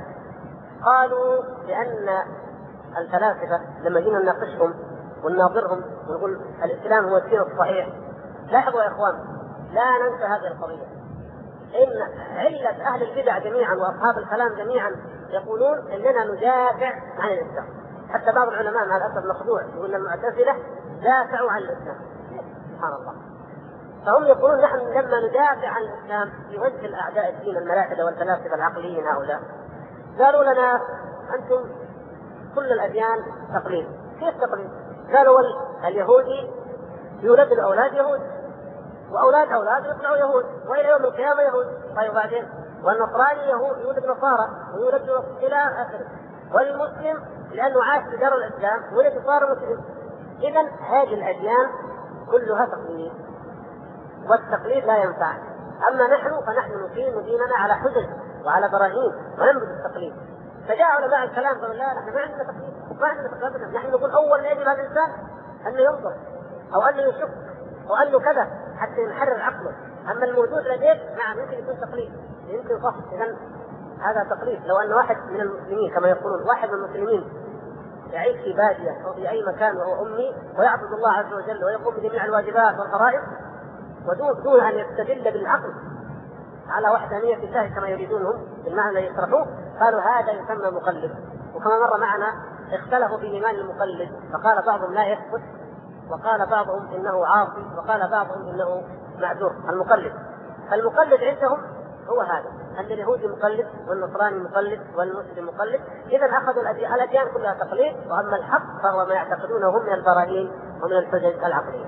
قالوا لأن الفلاسفة لما جينا نناقشهم ونناظرهم ونقول الإسلام هو الدين الصحيح، لاحظوا يا إخوان لا ننسى هذه القضية، إن علة أهل البدع جميعا وأصحاب الكلام جميعا يقولون إننا ندافع عن الإسلام. حتى بعض العلماء مع الأسف مخدوع يقول المعتزلة دافعوا عن الإسلام، سبحان الله. فهم يقولون نحن لما ندافع عن الإسلام في وجه الأعداء الدين الملاحدة والفلاسفة العقليين هؤلاء، قالوا لنا أنتم كل الأديان تقليد. كيف تقليد؟ قالوا اليهودي يولد الأولاد يهود، وأولاد يطلعوا يهود، وإلى يوم القيامة يهود. طيب وبعدين؟ والنصراني يهود يولد نصارى ويولد إلى آخره. والمسلم لأنه عاش في دار الإسلام ولد صار مسلم. إذا هذه الأديان كلها تقليد، والتقليد لا ينفع. أما نحن فنحن نقيم ديننا على حجج وعلى براهين وننبذ التقليد. فجاء علماء الكلام قالوا لا نحن ما عندنا تقليد، نحن نقول أول ما يجب على الإنسان أن ينظر أو أن يشك أو أنه كذا حتى يحرر عقله. أما الموجود لديك نعم يمكن يكون تقليد، يمكن صح. إذن هذا تقليد. لو أن واحد من المسلمين كما يقولون واحد من المسلمين يعيش في بادية أو في أي مكان وهو أمي ويعبد الله عز وجل ويقوم بجميع الواجبات والفرائض ودون أن يستدل بالعقل على وحدانية الله كما يريدونهم بالمعنى الذي يشرحوه، قالوا هذا يسمى مقلد. وكما مر معنا اختلفوا في إيمان المقلد، فقال بعضهم لا يثبت، وقال بعضهم إنه عاصي، وقال بعضهم إنه معذور. المقلد عندهم هو هذا، أن اليهودي مقلد والنصراني مقلد والمسلم مقلد. إذا أخذوا الأديان كلها تقليد، وأما الحق فهو ما يعتقدونه هم من البراهين ومن الحجج العقلية.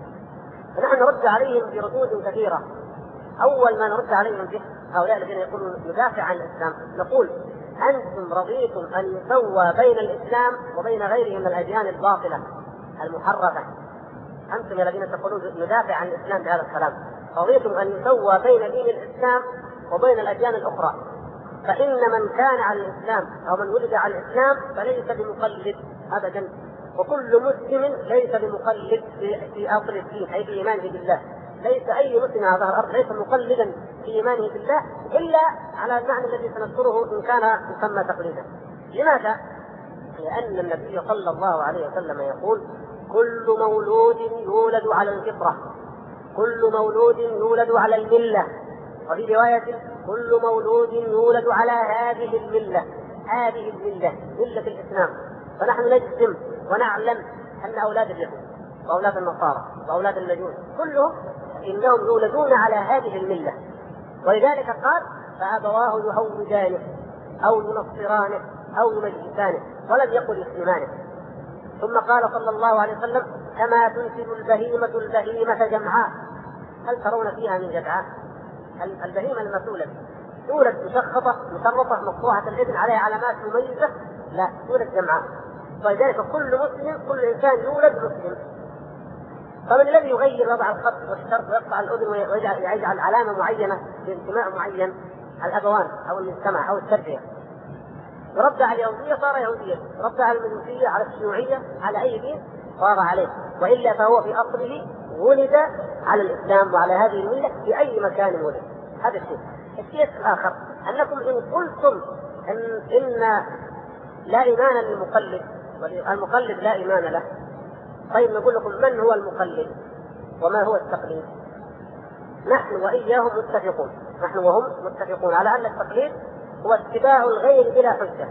فنحن نرد عليهم بردود كثيرة. أول ما نرد عليهم به هؤلاء الذين يقولون ندافع عن الإسلام، نقول أنتم رضيتم أن يسوى بين الإسلام وبين غيره من الأديان الباطلة المحرفة. أنتم الذين تقولون ندافع عن الإسلام بهذا الكلام رضيتم أن يسوى بين دين الإسلام وبين الأديان الأخرى، فإن من كان على الإسلام أو من ولد على الإسلام فليس بمقلد أبدا، وكل مسلم ليس بمقلد في أصل الدين أي في إيمانه بالله. ليس أي مسلم على ظهر الأرض ليس مقلدا في إيمانه بالله إلا على المعنى الذي سنذكره إن كان يسمى تقليدا. لماذا؟ لأن النبي صلى الله عليه وسلم يقول كل مولود يولد على الفطرة، كل مولود يولد على الملة، وفي رواية كل مولود يولد على هذه الملة، هذه الملة ملة الإسلام. فنحن نجزم ونعلم أن أولاد اليهود وأولاد النصارى وأولاد المجوس كلهم إنهم يولدون على هذه الملة، ولذلك قال فأبواه يهودانه أو ينصرانه أو يمجسانه، ولم يقل يسلمانه. ثم قال صلى الله عليه وسلم كما تنتج البهيمة جمعاء هل ترون فيها من جدعاء؟ البهيمة المسؤولة تولد مشخصة مشرطة مقطوعة الإذن عليها علامات مميزة، لا، تولد جمعاء. ولذلك كل مسلم، كل إنسان يولد مسلم. فمن الذي يغير وضع الخط والشرط ويقطع الأذن ويجعل علامة معينة بانتماء معين؟ الأبوان أو المجتمع أو التربية. رد على اليهودية صار يهوديا، رد على المجوسية، على الشيوعية، على أي دين صار عليه، وإلا فهو في أصله ولد على الإسلام وعلى هذه الملة في أي مكان ولد. هذا الشيء. الشيء الآخر أنكم إن قلتم إن لا إيمان للمقلد والمقلد لا إيمان له، طيب نقول لكم من هو المقلد وما هو التقليد؟ نحن وإياهم متفقون، نحن وهم متفقون على أن التقليد هو اتباع الغير بلا حجة.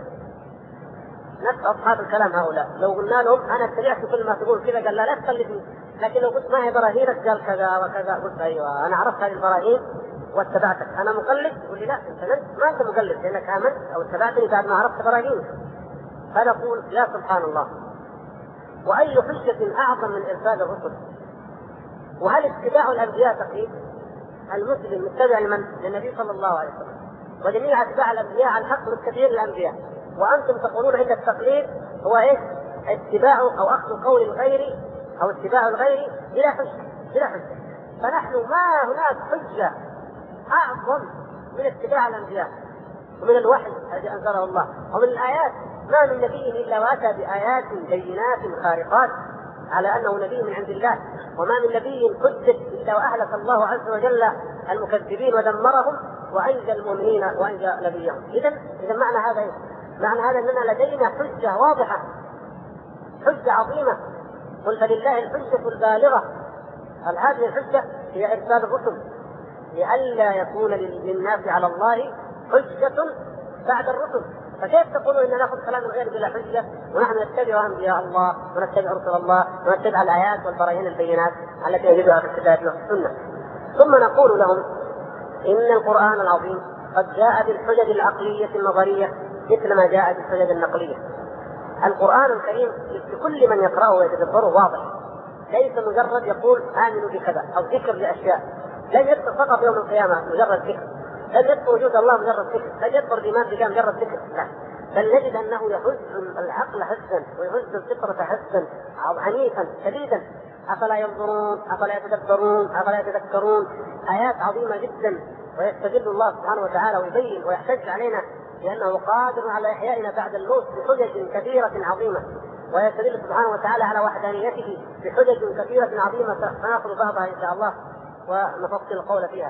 نفس أصحاب الكلام هؤلاء لو قلنا لهم أنا اتبعت كل ما تقول كذا قال لا تقلدني، لكن لو قلت معي براهينك قال كذا وكذا قلت أيوة أنا عرفت هذه البراهين واتبعتك، أنا مقلد؟ يقول لي لا ما أنت مقلد لأنك آمنت أو اتبعتني بعد ما عرفت براهينك. فنقول يا سبحان الله، وأي حجة أعظم من إرسال الرسل؟ وهل اتباع الأنبياء تقليد؟ المسلم متبع للنبي صلى الله عليه وسلم، وجميع أتباع الأنبياء على الحق بالتبعير للأنبياء، وأنتم تقولون عند التقليد هو إيش؟ اتباع أو أخذ قول الغير أو اتباع الغير بلا حجة. فنحن ما هناك حجة أعظم من اتباع الأنبياء ومن الوحي الذي أنزله الله ومن الآيات. ما من نبي إلا وأتى بآيات بينات خارقات على أنه نبي من عند الله، وما من نبي كذب إلا وأهلك الله عز وجل المكذبين ودمرهم وأنجى المؤمنين وأنجى نبيهم. إذا معنى هذا إيه؟ معنى هذا أننا لدينا حجة واضحة، حجة عظيمة. قل فلله الحجة البالغة. هذه الحجة هي إرسال الرسل لئلا يكون للناس على الله حجة بعد الرسل. فكيف تقولوا إن نأخذ كلام الغير بلا حجة ونحن نتبع أنبياء الله ونتبع رسل الله ونتبع الآيات والبراهين البينات التي يجدها في الكتاب والسنة؟ ثم نقول لهم إن القرآن العظيم قد جاء بالحجج العقلية النظرية مثل ما جاء بالحجج النقلية. القرآن الكريم لكل من يقرأه ويتدبره واضح، ليس مجرد يقول آمنوا بكذا أو ذكر لأشياء. لن يذكر فقط يوم القيامة مجرد ذكر، لن يذكر وجود الله مجرد ذكر، لن يذكر الإيمان بالله مجرد ذكر، لا، بل نجد أنه يهز العقل حزا ويهز الفطرة حزا عنيفا شديدا. أفلا ينظرون، أفلا يتدبرون، أفلا يتذكرون. آيات عظيمة جدا، ويستدل الله سبحانه وتعالى ويبين ويحتج علينا لأنه قادر على إحيائنا بعد الموت بحجج كثيرة عظيمة، ويستدل سبحانه وتعالى على وحدانيته بحجج كثيرة عظيمة سنأخذ بعضها إن شاء الله ونفصل القول فيها.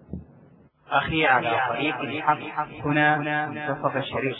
أخي على طريق الحق هنا منتصف الشريف.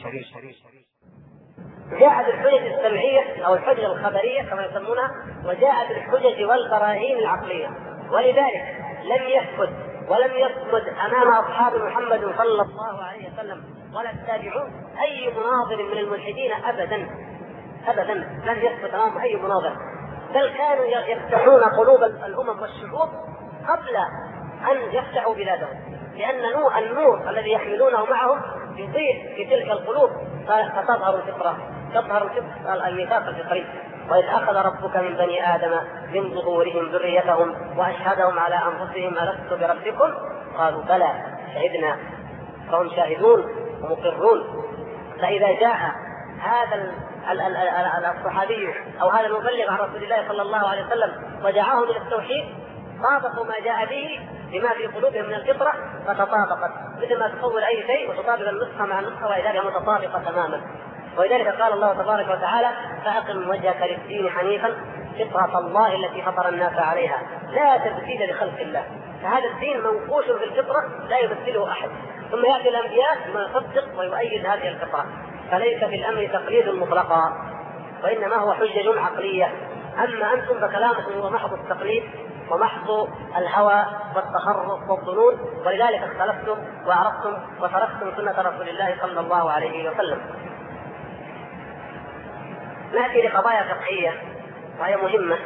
جاءت الحجج السمعية أو الحجج الخبرية كما يسمونها، وجاءت الحجج والبراهين العقلية. ولذلك لم يثبت ولم يصمد أمام أصحاب محمد صلى الله عليه وسلم ولا التابعون أي مناظر من الملحدين أبدا لم يثبت أمام أي مناظر، بل كانوا يفتحون قلوب الأمم والشعوب قبل أن يفتحوا بلادهم، لأن النور الذي يحملونه معهم يضيء في تلك القلوب فتظهر الفطرة، تظهر الميثاق الفطري. وإذ أخذ ربك من بني آدم من ظهورهم ذريتهم وأشهدهم على أنفسهم ألست بربكم قالوا بلى شهدنا، فهم شاهدون ومقرون. فإذا جاء هذا الصحابي أو هذا المبلغ عن رسول الله صلى الله عليه وسلم ودعاهم إلى التوحيد طابقوا ما جاء به بما في قلوبهم من الفطرة فتطابقت مثل ما تصور أي شيء وتطابق النسخة مع النسخة وإذا هي متطابقة تماما. ولذلك قال الله تبارك وتعالى فأقم وجهك للدين حنيفا فطرة الله التي فطر الناس عليها لا تبديل لخلق الله. فهذا الدين منقوش في الفطرة لا يبدله أحد، ثم يأتي الأنبياء ما يصدق ويؤيد هذه الفطرة. فليس في الأمر تقليد مطلقا وإنما هو حجج عقلية. أما أنتم فكلامكم هو محض التقليد ومحض الهوى والتخرص والظنون، ولذلك اختلفتم وعرفتم وتركتم سنة رسول الله صلى الله عليه وسلم. نأتي لقضايا فقهية وهي مهمة.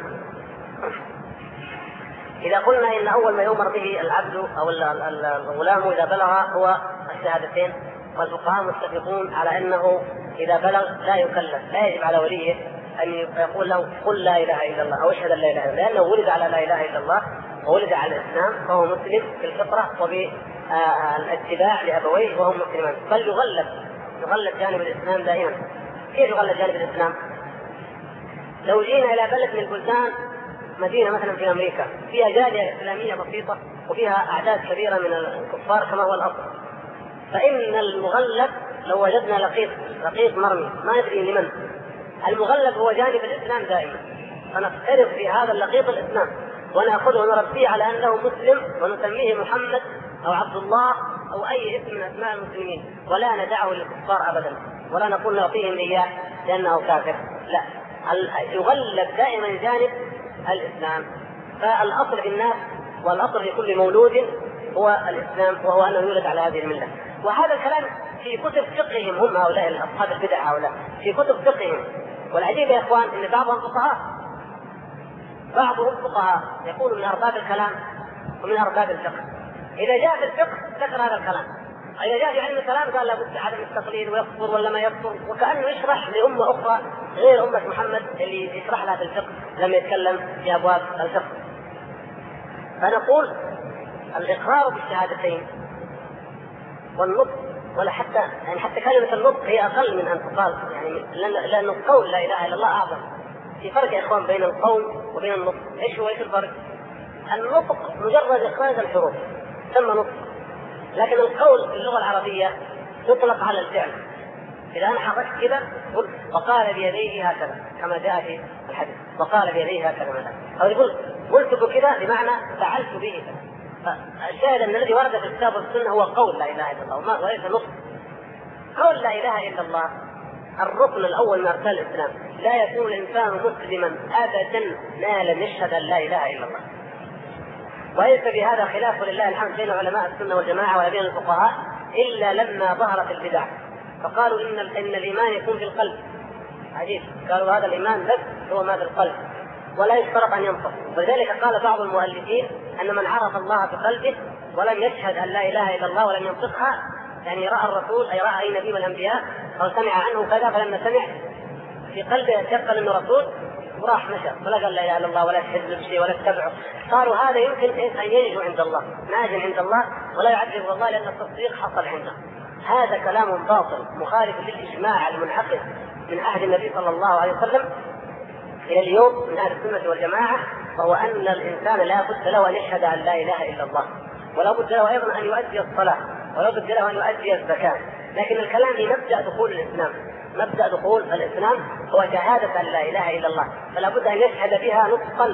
إذا قلنا إن أول ما يؤمر به العبد أو الغلام إذا بلغ هو الشهادتين، والفقهاء متفقون على أنه إذا بلغ لا يكلف، لا يجب على وليه أن يقول له قل لا إله إلا الله أو اشهد أن لا إله إلا الله، لأنه ولد على لا إله إلا الله وولد على الإسلام فهو مسلم بالفطرة الاتباع لأبويه وهم مسلمان، بل يغلب جانب الإسلام دائما. كيف يغلب جانب الإسلام؟ لو جينا إلى بلد من البلدان، مدينة مثلا في أمريكا فيها جالية إسلامية بسيطة وفيها أعداد كبيرة من الكفار كما هو الأصل، فإن المغلب لو وجدنا لقيط مرمي ما ندري لمن، المغلب هو جانب الإسلام دائما، فنفترض في هذا اللقيط الإسلام ونأخذه ونربيه على أنه مسلم ونسميه محمد أو عبد الله أو أي اسم من أسماء المسلمين، ولا ندعه للكفار أبدا، ولا نقول نعطيهم إياه لأنه كافر، لا، يغلب دائما جانب الإسلام. فالأصل في الناس والأصل في كل مولود هو الإسلام، وهو أنه يولد على هذه الملة. وهذا الكلام في كتب فقههم هم هؤلاء أصحاب البدع، هؤلاء في كتب فقههم. والعجيب يا إخوان إن بعضهم فقهاء يقول من أرباب الكلام ومن أرباب الفقه. إذا جاء في الفقه ذكر هذا الكلام، إذا جاء في علم الكلام قال لابد عدم التقليد ويكفر ولا ما يكفر، وكأنه يشرح لأمة أخرى غير أمة محمد اللي يشرح لها في الفقه لم يتكلم في أبواب الفقه. فنقول الإقرار بالشهادتين والنطق، ولا حتى كلمة النطق هي أقل من أن تقال، يعني لأن القول لا إله إلا الله أعظم. في فرق يا إخوان بين القول وبين النطق. إيش الفرق؟ النطق مجرد إخراج الحروف ثم نطق، لكن القول في اللغة العربية يطلق على الفعل. إذا أنا حركت كذا قلت وقال بيديه هكذا كما جاء في الحديث، وقال بيديه هكذا مثلا، أو يقول قلت بكذا بمعنى فعلت به كذا. فالشاهد أن الذي ورد في الكتاب والسنة هو قول لا إله إلا الله وليس نطق. قول لا إله إلا الله الركن الأول من أركان الإسلام، لا يكون الإنسان مسلما أبدا ما لم يشهد أن لا إله إلا الله. وليس بهذا خلاف لله الحمد بين علماء السنة والجماعة وبين الفقهاء إلا لما ظهرت البدع، فقالوا إن الإيمان يكون في القلب. عجيب، قالوا هذا الإيمان بس هو ما في القلب ولا يشترط أن ينطق. ولذلك قال بعض المؤلفين أن من عرف الله بقلبه ولم يشهد أن لا إله إلا الله ولم ينطقها، يعني رأى الرسول أي رأى أي نبي من الأنبياء أو سمع عنه كذا، فلما سمع في قلبه يتيقن أنه رسول وراح مشى ولا قال لا إله إلا الله ولا تحزن بشيء ولا تتبعه، قالوا هذا يمكن أن ينجو عند الله، ناج عند الله ولا يعذب الله لأن التصديق حصل عنده. هذا كلام باطل مخالف للإجماع المنعقد من عهد النبي صلى الله عليه وسلم إلى اليوم من أهل السنة والجماعة، وهو أن الإنسان لا بد له أن يشهد أن لا إله إلا الله، ولا بد له أيضا أن يؤدي الصلاة، ولا بد له أن يؤدي الزكاة. لكن الكلام في مبدأ دخول الإسلام، مبدأ دخول الإسلام هو شهادة أن لا إله إلا الله، فلا بد أن يشهد بها نطقا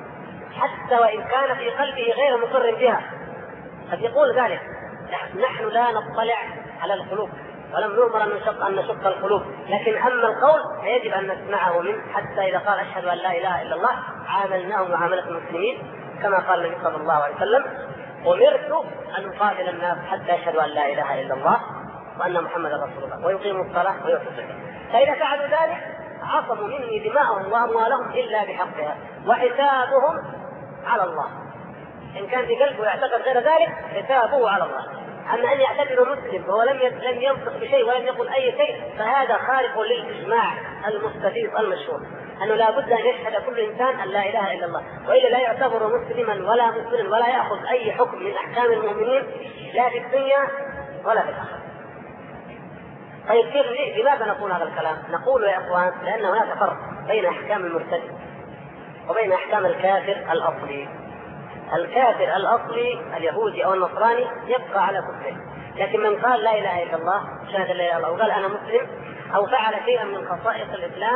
حتى وإن كان في قلبه غير مقر بها. قد يقول ذلك نحن لا نطلع على القلوب ولم نؤمر أن نشق القلوب، لكن أما القول فيجب أن نسمعه منه، حتى إذا قال أشهد أن لا إله إلا الله عاملناه معاملة المسلمين كما قال النبي صلى الله عليه وسلم أمرت أن أقاتل الناس حتى يشهدوا أن لا إله إلا الله وأن محمدا رسول الله ويقيموا الصلاة ويؤتوا الزكاة. فإذا فعلوا ذلك عصموا مني دماءهم وأموالهم إلا بحقها وحسابهم على الله. إن كان في قلبه يعتقد غير ذلك حسابه على الله. أما أن يعتبر مسلم وهو لم ينطق بشيء ولم يقل أي شيء فهذا خارق للإجماع المستفيض المشهور أنه لا بد أن يشهد كل إنسان أن لا إله إلا الله، وإلا لا يعتبر مسلما ولا مسلم ولا يأخذ أي حكم من أحكام المؤمنين لا في الدنيا ولا في الآخرة. طيب كيف لماذا نقول هذا الكلام؟ نقول يا إخوان لأن هناك فرق بين أحكام المرتد وبين أحكام الكافر الأصلي. الكافر الأصلي اليهودي أو النصراني يبقى على كفره، لكن من قال لا إله إلا الله شهد لا إله إلا الله وقال أنا مسلم أو فعل شيئا من خصائص الإسلام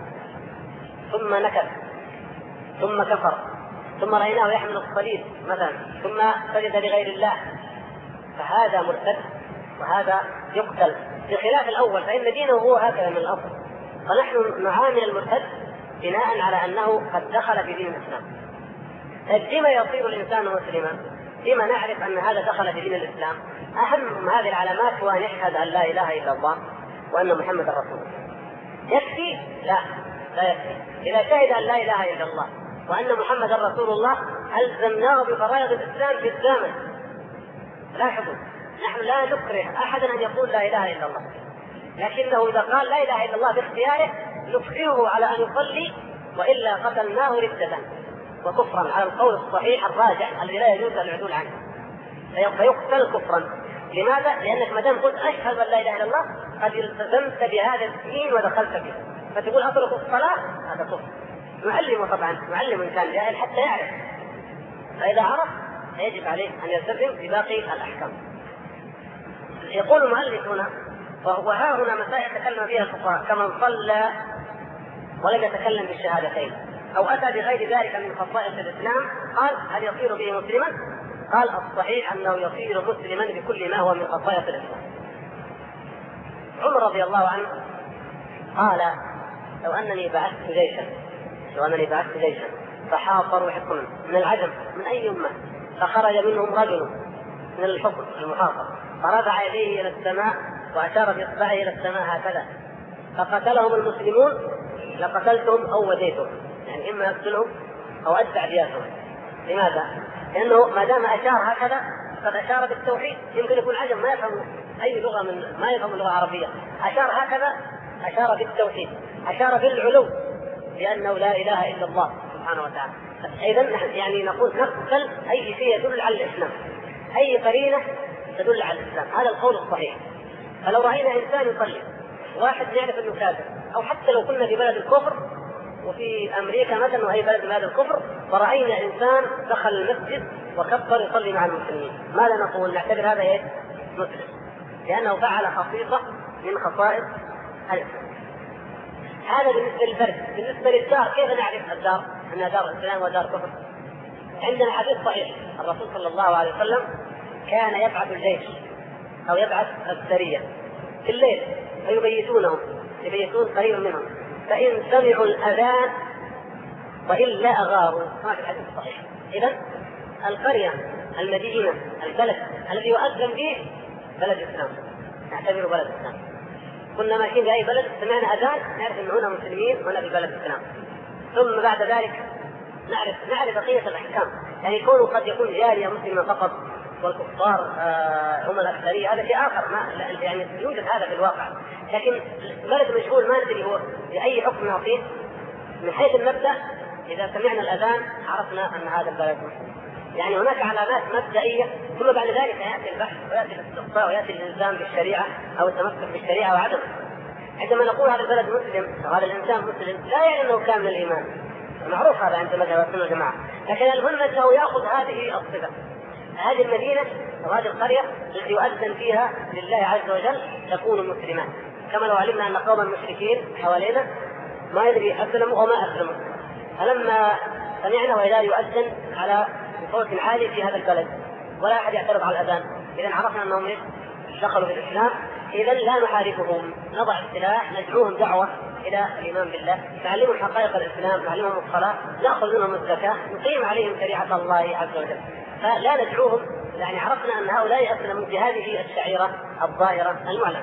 ثم نكر ثم كفر ثم رأيناه يحمل الصليب مثلا ثم سجد لغير الله فهذا مرتد وهذا يقتل، بخلاف الأول فإن دينه هو هكذا من الأصل. فنحن نعامل المرتد بناء على أنه قد دخل في دين الإسلام. فيما يصير الإنسان مسلما؟ فيما نعرف أن هذا دخل في دين الإسلام؟ أهم هذه العلامات هو أن يشهد أن لا إله إلا الله وأن محمد رسول الله. يكفي؟ لا يكفي. إذا شهد أن لا إله إلا الله وأن محمد رسول الله ألزمناه بفرائض الإسلام بالزامن. لاحظوا نحن لا نكره أحدا أن يقول لا إله إلا الله، لكنه إذا قال لا إله إلا الله باختياره نكرهه على أن يصلي وإلا قتلناه ردة وكفرا على القول الصحيح الراجع الذي لا يجوز العدول عنه. فيقتل كفرا. لماذا؟ لأنك ما دام قلت أشهد أن لا إله إلا الله قد التزمت بهذا الدين ودخلت به، فتقول أترك الصلاة هذا كفر. معلمه طبعا، معلم إنسان جاهل حتى يعرف، فإذا عرف يجب عليه أن يلتزم بباقي الأحكام. يقول المؤلف هنا: وها هنا مسائل تكلم فيها الفقهاء كمن صلى ولم يتكلم بالشهادتين أو أتى بغير ذلك من خصائص الإسلام، قال هل يصير به مسلما؟ قال الصحيح أنه يصير مسلما بكل ما هو من خصائص الإسلام. عمر رضي الله عنه قال: لو أنني بعثت جيشا فحاصروا حكما من العجم من أي أمة، فخرج منهم رجل من الحكم المحاصر فرفع يديه إلى السماء وأشار بإصبعه إلى السماء هكذا فقتلهم المسلمون لقتلتهم أو وديتهم، يعني إما أقتلهم أو أدفع دياتهم. لماذا؟ لأنه ما دام أشار هكذا قد أشار بالتوحيد. يمكن يكون عجم ما يفهم أي لغة ما يفهم اللغة العربية، أشار هكذا أشار بالتوحيد، أشار بالعلو لأنه لا إله إلا الله سبحانه وتعالى. إذن يعني نقول نقتل أي شيء يدل على الإسلام، أي قرينة تدل على الإسلام، هذا القول الصحيح. فلو رأينا إنسان يصلي واحد نعرف أنه كافر، أو حتى لو كنا في بلد الكفر وفي أمريكا مثلا وهي بلد من هذا الكفر ورأينا إنسان دخل المسجد وكبر يصلي مع المسلمين، ماذا نقول؟ نعتبر هذا إيه؟ مسلم، لأنه فعل خصيصة من خصائص الإسلام. هذا بالنسبة للفرد. بالنسبة للدار كيف نعرف الدار أنها دار إسلام ودار كفر؟ عندنا حديث صحيح الرسول صلى الله عليه وسلم كان يبعث الجيش أو يبعث السرية في الليل يبيتون قريبا منهم، فإن سمعوا الأذان وإلا أغاروا. هذا الحديث صحيح. إذن القرية، المدينة، البلد الذي يؤذن فيه بلد الإسلام نعتبره بلد الإسلام. كنا ماشيين في أي بلد سمعنا أذان نعرف أن هنا مسلمين هنا في بلد الإسلام. ثم بعد ذلك نعرف بقية الأحكام، يعني قد يكون جارية مسلمة فقط والكفار هم الأكثرية، هذا شيء آخر يعني يوجد هذا في الواقع. لكن بلد مجهول ما ندري هو بأي حكم نعطيه. من حيث المبدأ إذا سمعنا الأذان عرفنا أن هذا البلد مسلم. يعني هناك علامات مبدئية، ثم بعد ذلك يأتي البحث ويأتي الاستقصاء ويأتي الإلزام بالشريعة أو التمسك بالشريعة وعدم. عندما نقول هذا البلد مسلم وهذا الإنسان مسلم لا يعني أنه كامل الإيمان، معروف هذا عند مذهب السنة والجماعة، لكن المهم أنه يأخذ هذه الصفة. هذه المدينة وهذه القرية التي يؤذن فيها لله عز وجل تكون مسلمة، كما لو علمنا أن قوما مشركين حوالينا ما يدري أسلموا وما أسلموا، فلما سمعنا وإذا يؤذن على صوت عالي في هذا البلد ولا أحد يعترض على الأذان، إذن عرفنا أنهم دخلوا في الإسلام. إذن لا نحاربهم، نضع السلاح، ندعوهم دعوة إلى الإيمان بالله، نعلمهم حقائق الإسلام، نعلمهم الصلاة، نأخذ منهم الزكاة، نقيم عليهم شريعة الله عز وجل. فلا ندعوهم، يعني عرفنا أن هؤلاء أسلموا بهذه الشعيرة الظاهرة المعلنة.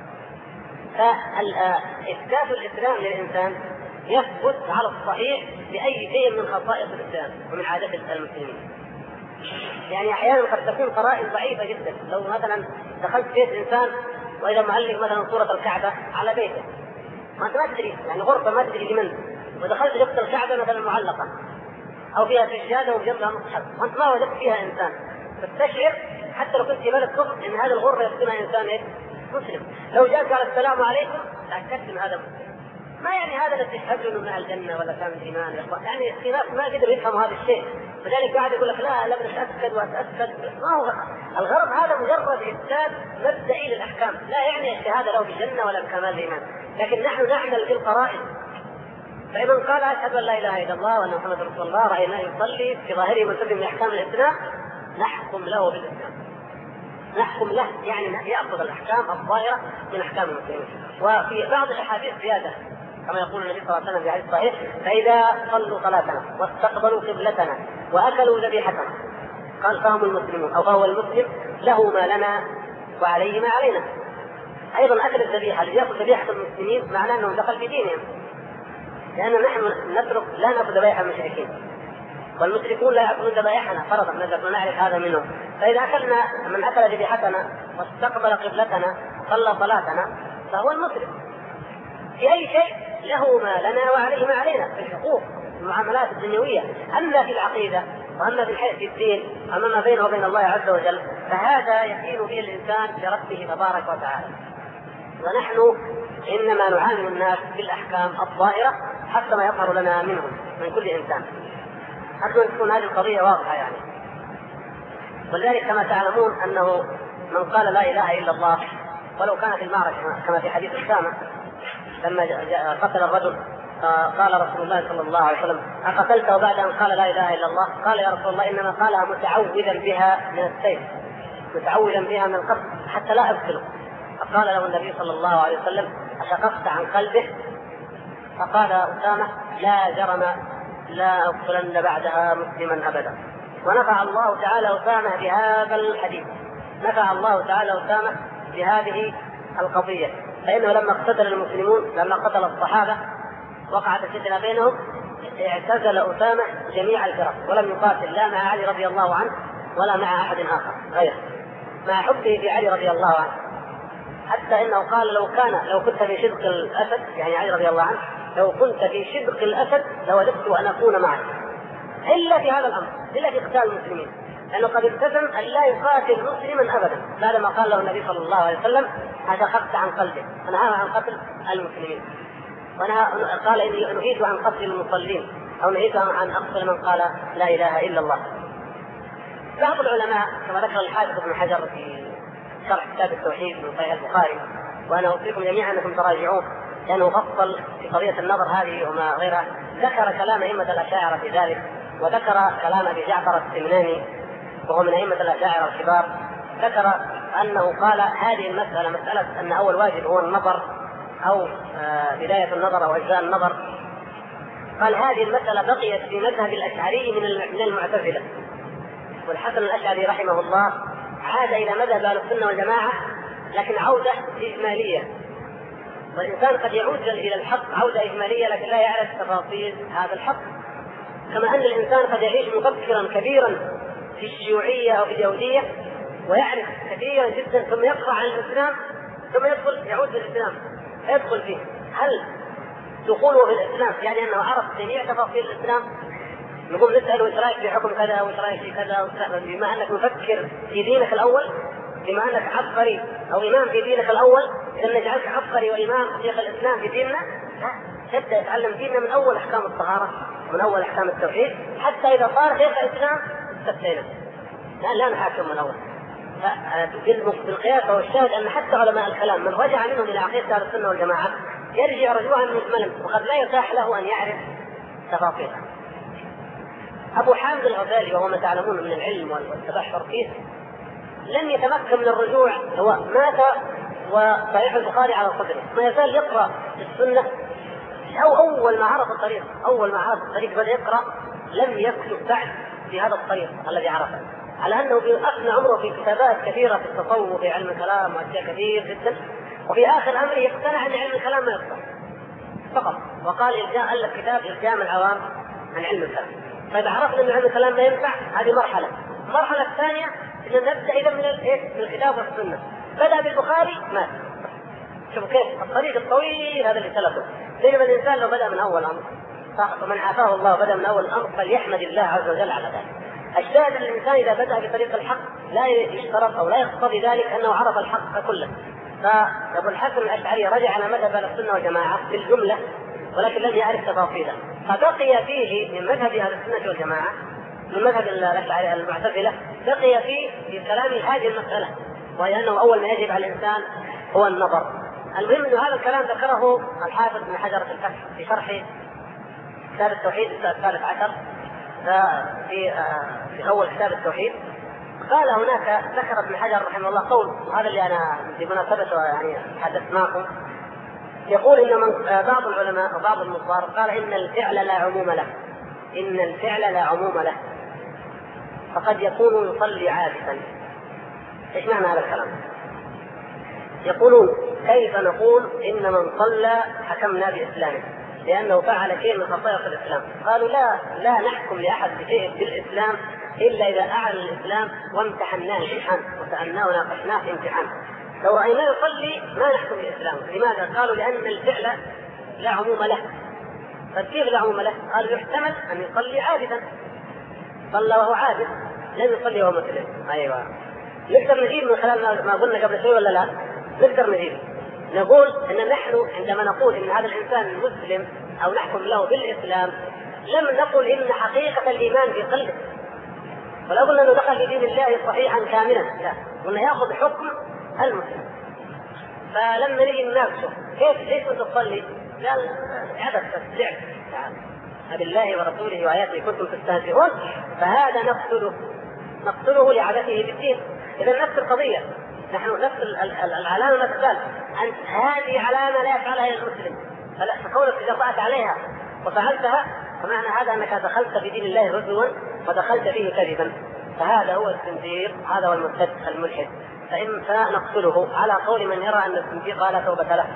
فإثبات الإسلام للإنسان يثبت على الصحيح بأي شيء من خصائص الإسلام ومن عادات المسلمين. يعني أحيانا قد تكون قرائن ضعيفة جدا، لو مثلا دخلت بيت إنسان وإذا معلق مثلا صورة الكعبة على بيته ما أنت ما تدري، يعني غرفة ما تدري لمن، ودخلت جبت الكعبة مثلا معلقة أو فيها سجادة وجنبها مصحف وأنت ما وجدت فيها إنسان، تستشعر حتى لو كنت في بلد كفر إن هذه الغرفة يسكنها إنسان مسلم. لو جاء قال السلام عليكم تأكدت إن هذا مسلم. ما يعني هذا الذي تحب له من الجنة ولا كان الإيمان، يعني في ناس ما قدروا يفهموا هذا الشيء، لذلك قاعد يقول لك لا نتأكد وأتأكد. ما هو الغرض هذا مجرد إثبات مبدئي للأحكام، لا يعني الشهادة له بالجنة ولا بكمال الإيمان، لكن نحن نعمل في القرائن. فمن قال أشهد أن لا إله إلا الله وأن محمد رسول الله رأيناه يصلي في ظاهره ملتزم بأحكام الإسلام نحكم له بالإسلام، نحكم له يعني يأخذ الأحكام الظاهرة من أحكام المسلمين. وفي بعض الأحاديث زيادة كما يقول النبي صلى الله عليه وسلم في حديث صحيح: فإذا صلوا صلاتنا واستقبلوا قبلتنا وأكلوا ذبيحتنا قال فهم المسلمون أو فهو المسلم له ما لنا وعليه ما علينا. أيضا أكل الذبيحة، الذي يأكل ذبيحة المسلمين معناه أنه دخل في دينهم، لأن نحن نترك لا نأكل ذبائح المشركين والمشركون لا يأكلون ذبائحنا فرضا، نعرف هذا منهم. فإذا أكلنا من أكل ذبيحتنا واستقبل قبلتنا صلى صلاتنا فهو المسلم في أي شيء له ما لنا وعليه ما علينا في الحقوق المعاملات الدنيوية. أما في العقيدة وأما في الدين أما ما بينه وبين الله عز وجل فهذا يقين به الإنسان بربه تبارك وتعالى. ونحن إنما نعامل الناس بالأحكام الظاهرة حتى ما يظهر لنا منهم من كل إنسان. أرجو أن تكون هذه القضية واضحة يعني. ولذلك كما تعلمون أنه من قال لا إله إلا الله ولو كانت المعركة كما في حديث أسامة لما قتل الرجل قال رسول الله صلى الله عليه وسلم: أقتلته بعد أن قال لا إله إلا الله؟ قال: يا رسول الله إنما قالها متعوذا بها من السيف، متعوذا بها من القتل حتى لا أقتله. فقال له النبي صلى الله عليه وسلم: أشققت عن قلبه؟ فقال أسامة: لا جرم لا أقتلن بعدها مسلما أبدا. ونفع الله تعالى أسامة بهذا الحديث، نفع الله تعالى أسامة بهذه القضية، فإنه لما اقتتل المسلمون لما قتل الصحابة وقعت الفتنة بينهم اعتزل أسامة جميع الفرق ولم يقاتل لا مع علي رضي الله عنه ولا مع أحد آخر غيره، مع حبه في علي رضي الله عنه، حتى إنه قال: لو كنت في شدق الأسد، يعني علي رضي الله عنه، لو كنت في شدق الأسد لوددت أن أكون معك، إلا في هذا الأمر، إلا في قتال المسلمين، لأنه قد التزم أن لا يقاتل مسلما أبدا بعدما قال له النبي صلى الله عليه وسلم: أشققت عن قلبه، ونهى عن قتل المسلمين، قال: إني نهيت عن قتل المصلين، أو نهيت عن أقتل من قال لا إله إلا الله. بعض العلماء كما ذكر الحافظ ابن حجر في شرح كتاب التوحيد من صحيح البخاري، وأنا أوصيكم جميعا أنكم تراجعوه لأنه فصل في قضية النظر هذه وما غيرها، ذكر كلام أئمة الأشاعرة في ذلك، وذكر كلام أبي جعفر السمناني وهو من أئمة الأشاعرة الكبار، ذكر أنه قال: هذه المسألة مسألة أن أول واجب هو النظر أو بداية النظر أو أجزاء النظر، قال هذه المسألة بقيت في مذهب الأشعري من المعتزلة، والحسن الأشعري رحمه الله عاد إلى مذهب أهل السنة والجماعة لكن عودة إجمالية، والإنسان قد يعود إلى الحق عودة إجمالية لكن لا يعرف تفاصيل هذا الحق، كما أن الإنسان قد يعيش مفكرا كبيرا في الشيوعية أو في اليهودية ويعرف كثيرا جدا ثم يقرأ عن الإسلام ثم يعود للإسلام يدخل فيه. هل دخوله في الإسلام يعني أنه عرف جميع تفاصيل الإسلام؟ نقوم نسأل: وإيش رأيك في حكم كذا وإيش رأيك في كذا؟ بما أنك مفكر في دينك الأول، بما أنك عبقري أو إمام في دينك الأول، إذا نجعلك عبقري وإمام شيخ الإسلام في ديننا، تبدأ يتعلم ديننا من أول أحكام الطهارة ومن أول أحكام التوحيد حتى إذا صار شيخ الإسلام استفتينا، لا نحاكم من أول. بالقياس والشاهد أن حتى علماء الكلام من رجع منهم إلى عقيدة أهل السنة والجماعة يرجع رجوعا مجملا وقد لا يتاح له أن يعرف تفاصيلها. أبو حامد الغزالي وهو ما تعلمون من العلم والتبحر فيه لم يتمكن من الرجوع، هو مات وصحيح البخاري على صدره، ما يزال يقرأ السنة، أو أول ما عرف الطريق بدأ يقرأ، لم يكتب بعد في هذا الطريق الذي عرفه، على أنه أثنى عمره في كتابات كثيرة في التصوف وفي علم الكلام وأشياء كثير جدا، وفي آخر أمره يقتنع أن علم الكلام ما يقطع فقط، وقال ألف كتاب إلجام العوام عن علم الكلام. فإذا عرفنا أن علم الكلام لا ينفع هذه مرحلة. المرحلة الثانية أن نبدأ إذا من الكتاب والسنة. بدأ بالبخاري مات. شوفوا كيف الطريق الطويل هذا اللي سلكه. بينما الإنسان لو بدأ من أول أمر فمن عافاه الله بدأ من أول أمر فليحمد الله عز وجل على ذلك. الشاهد أن الإنسان إذا بدأ بطريق الحق لا يشترط أو لا يقتضي ذلك أنه عرف الحق كله. فأبو الحسن الأشعري رجع على مذهب أهل السنة والجماعة بالجملة ولكن لم يعرف تفاصيله، فبقي فيه من مذهب أهل السنة والجماعة من مذهب الأشعري المعتزلة بقي فيه في كلام هذه المسألة، وهي أنه أول ما يجب على الإنسان هو النظر. المهم أن هذا الكلام ذكره الحافظ ابن حجر في الفتح في شرح كتاب التوحيد الثالث عشر في أول كتاب التوحيد. قال هناك ذكر ابن حجر رحمه الله قول، وهذا اللي أنا بمناسبته يعني حدثت معكم، يقول إن بعض العلماء وبعض النصارى قال إن الفعل لا عموم له، إن الفعل لا عموم له، فقد يكون يصلي عابثا. إيش معنى هذا الكلام؟ يقولون كيف نقول إن من صلى حكمنا بإسلامه لأنه فعل شيء من خصائص الإسلام؟ قالوا لا نحكم لأحد بشيء بالإسلام إلا إذا أعلن الإسلام وامتحناه امتحان وسألناه وناقشناه في امتحان. لو رأيناه يصلي ما نحكم بالإسلام. لماذا؟ قالوا لأن الفعل لا عموم له. فكيف لا عموم له؟ قالوا يحتمل أن يصلي عابثا، صلى وهو عابد لم يصلي وهو مسلم. أيوة، نقدر نجيب من خلال ما قلنا قبل شوي ولا لا؟ نقدر نجيب، نقول ان نحن عندما نقول ان هذا الانسان مسلم او نحكم له بالاسلام لم نقل ان حقيقه الايمان في قلبه، ولا قلنا انه دخل في دين الله صحيحا كاملا، لا، قلنا ياخذ حكم المسلم. فلما نجي نناقشه ليش كنت تصلي؟ قال عبث بس لعب، بالله ورسوله واياته كنتم تستهزئون، فهذا نقتله لعبثه بالدين. اذا نفس القضيه، نحن نفس العلامه ما تزال، أن هذه علامه لا يفعلها الا المسلم، فكونك جرأت عليها وفعلتها فمعنى هذا انك دخلت في دين الله هزوا ودخلت فيه كذبا، فهذا هو الزنديق، هذا هو المرتد الملحد، فنقتله على قول من يرى ان الزنديق لا توبه له.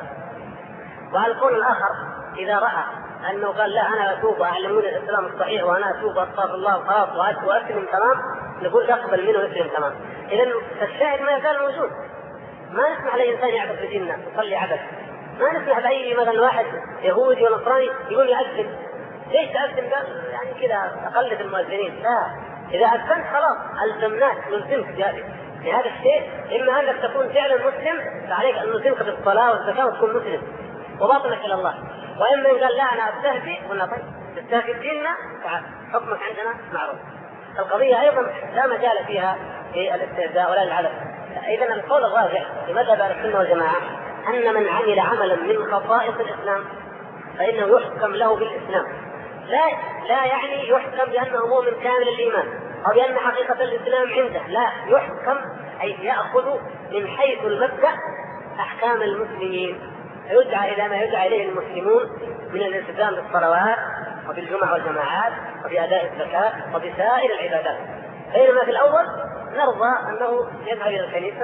وعلى القول الاخر اذا راى انه قال لا انا اتوب واعلمون الاسلام الصحيح وانا اتوب واستغفر الله وخلاص واسلم تمام، نقول تقبل منه واسلم تمام. اذا الشاهد ما يزال موجود، ما نسمح لانسان يعبث بديننا يصلي عبث، ما نسمح باي مثلا واحد يهودي ونصراني يقول يأذن. ليش تأذن؟ ده يعني كذا اقلد المؤذنين، لا، اذا أذنت خلاص الزمناك نلزمك بهذا الشيء، اما انك تكون فعلا مسلم فعليك ان نلزمك بالصلاه والزكاه وتكون مسلم وباطنك الى الله، واما ان قال لا انا استهزئ قلنا طيب تستهزئ بديننا تعال حكمك عندنا معروف. القضيه ايضا لا مجال فيها في الاستهزاء ولا العبث. اذا القول الراجح في مذهب اهل السنه والجماعه ان من عمل عملا من خصائص الاسلام فانه يحكم له بالاسلام، لا يعني يحكم بانه مؤمن كامل الايمان او بان حقيقه الاسلام عنده، لا، يحكم اي ياخذ من حيث المبدا احكام المسلمين، فيدعى الى ما يدعى اليه المسلمون من الالتزام بالصلوات وبالجمع والجماعات وباداء الزكاه وبسائر العبادات. بينما في الاول نرضى انه يذهب الى الكنيسه